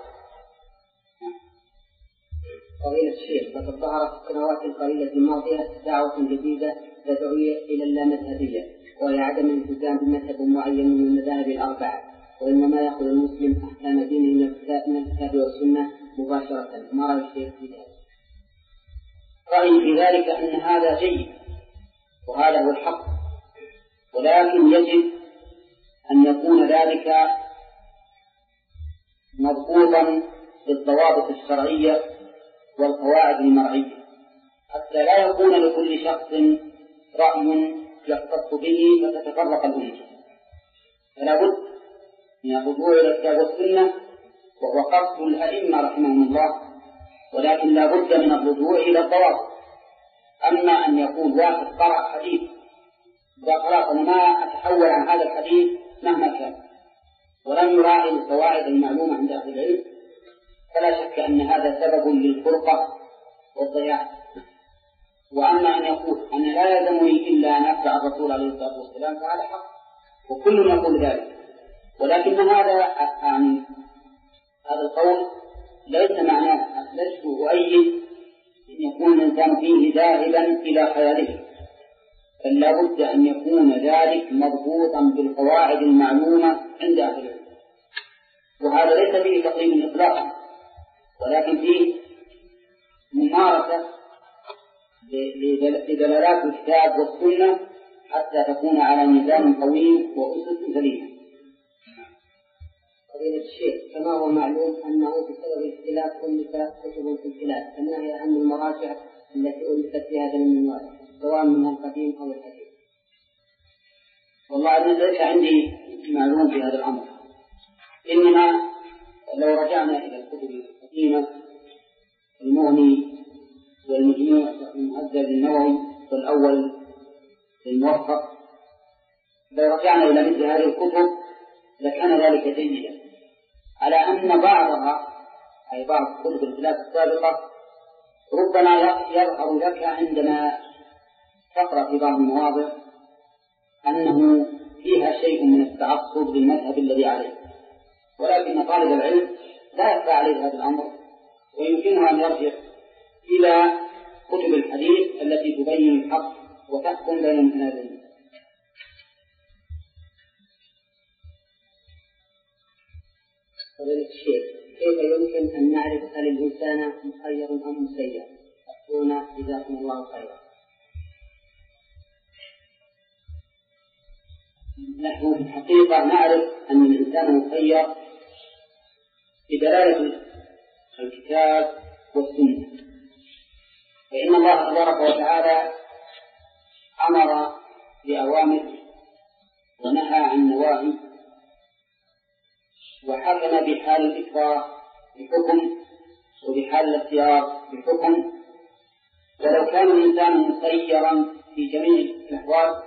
فضيلة الشيخ، لقد ظهرت في السنوات القليلة الماضية دعوة جديدة تدعو إلى اللامذهبية، وهي عدم الالتزام بمذهب معين من المذاهب الأربعة، وإنما يأخذ المسلم أحكام دينه من الكتاب والسنة مباشرة. ما رأي الشيخ في ذلك؟ رأيي في ذلك أن هذا جيد وهذا هو الحق، ولكن يجب أن يكون ذلك مضبوطا بالضوابط الشرعية والقواعد المرعية، حتى لا يكون لكل شخص رأي يختص به فتتفرق الأمة. فلا بد من الرجوع إلى الكتاب والسنة، وهو قصد الأئمة رحمهم الله، ولكن لا بد من الرجوع إلى الضوابط. أما أن يقول واحد قرأ حديث وخلاص أنا ما أتحول عن هذا الحديث مهما كان ولم يراعي القواعد المعلومة عند أهل العلم، فلا شك أن هذا سبب للفرقة والضياع. وأما أن يقول أنا لا يلزمني إلا أن أتبع الرسول عليه الصلاة والسلام فهذا حق، وكل يقول ذلك، ولكن هذا يعني هذا القول ليس معناه لست أؤيد أن يكون الإنسان فيه ذاهبا إلى خياله، بل لا بد أن يكون ذلك مربوطا بالقواعد المعلومة عند أهل العلم. وهذا ليس فيه تقييم إطلاقا، ولكن فيه ممارسة لدلالات الكتاب والسنة حتى تكون على ميزان قويم وأسس سليمة. فضيلة الشيخ، كما هو معلوم أنه بسبب الاختلاف ألف كتب في الخلاف، فما هي أهم المراجع التي ألفت في هذا المنوال سواء من القديم أو الحديث؟ والله أنا ليس عندي معلوم في هذا الأمر، إنما لو رجعنا إلى الكتب القديمة المغني والمجموع المؤدب النووي والأول الموفق، لو رجعنا إلى مثل هذه الكتب لكان ذلك جيدا، على أن بعضها أي بعض كتب الخلاف السابقة ربما يظهر لك عندما تقرأ في بعض المواضع أنه فيها شيء من التعصب للمذهب الذي عليه، ولكن طالب العلم لا يخفى عليه هذا الأمر، ويمكنه أن يرجع إلى كتب الحديث التي تبين الحق وتحكم بين المتنازعين. فضيلة الشيخ، كيف يمكن أن نعرف هل الإنسان مخير أم مسير؟ أفتونا جزاكم الله خيرا. نحن في الحقيقة نعرف أن الإنسان مخير بدلالة الكتاب والسنة، فإن الله تبارك وتعالى أمر بأوامر ونهى عن نواهي، وحكم بحال الإكراه بحكم وبحال الاختيار بحكم. ولو كان الإنسان مسيرا في جميع الأحوال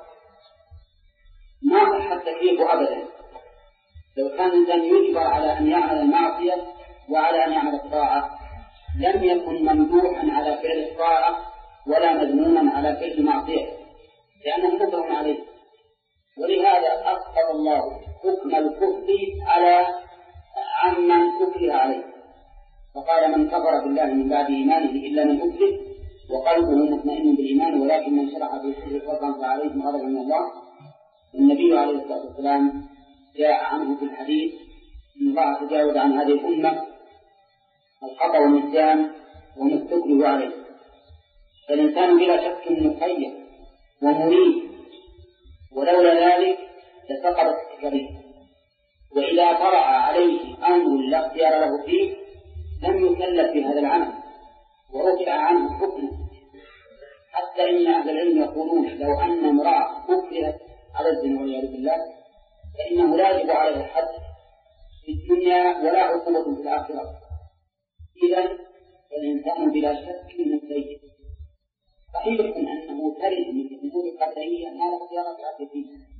ما صح التكليف أبدا. لو كان الإنسان يجبر على أن يعمل المعصية وعلى أن يعمل الطاعة لم يكن ممدوحا على فعل الطاعة ولا مذموما على فعل المعصية، لأنه مكره عليه. ولهذا أسقط الله حكم الكفر على عمن أكره عليه، فقال من كفر بالله من بعد إيمانه إلا من أكره وقلبه مطمئن بالإيمان ولكن من شرع بالكفر كفرا فعليهم غضب من الله. النبي عليه الصلاة والسلام جاء عنه في الحديث إن الله تجاوز عن هذه الأمة الخطأ والنسيان وما استكره عليه. فالإنسان بلا شك مخير ومريد، ولولا ذلك لسقطت التكاليف. وإذا طرأ عليه أمر لا اختيار له فيه لم يكلف بهذا العمل ورفع عنه حكمه. حتى إن أهل العلم يقولون لو أن امرأة أكرهت على الزنا والعياذ بالله فإنه لا يجب عليه الحد في الدنيا ولا عقوبة في الآخرة. إذن الإنسان بلا شك من سيء. صحيح أنه ترد من الأمور القدرية ما لا اختيار له فيه،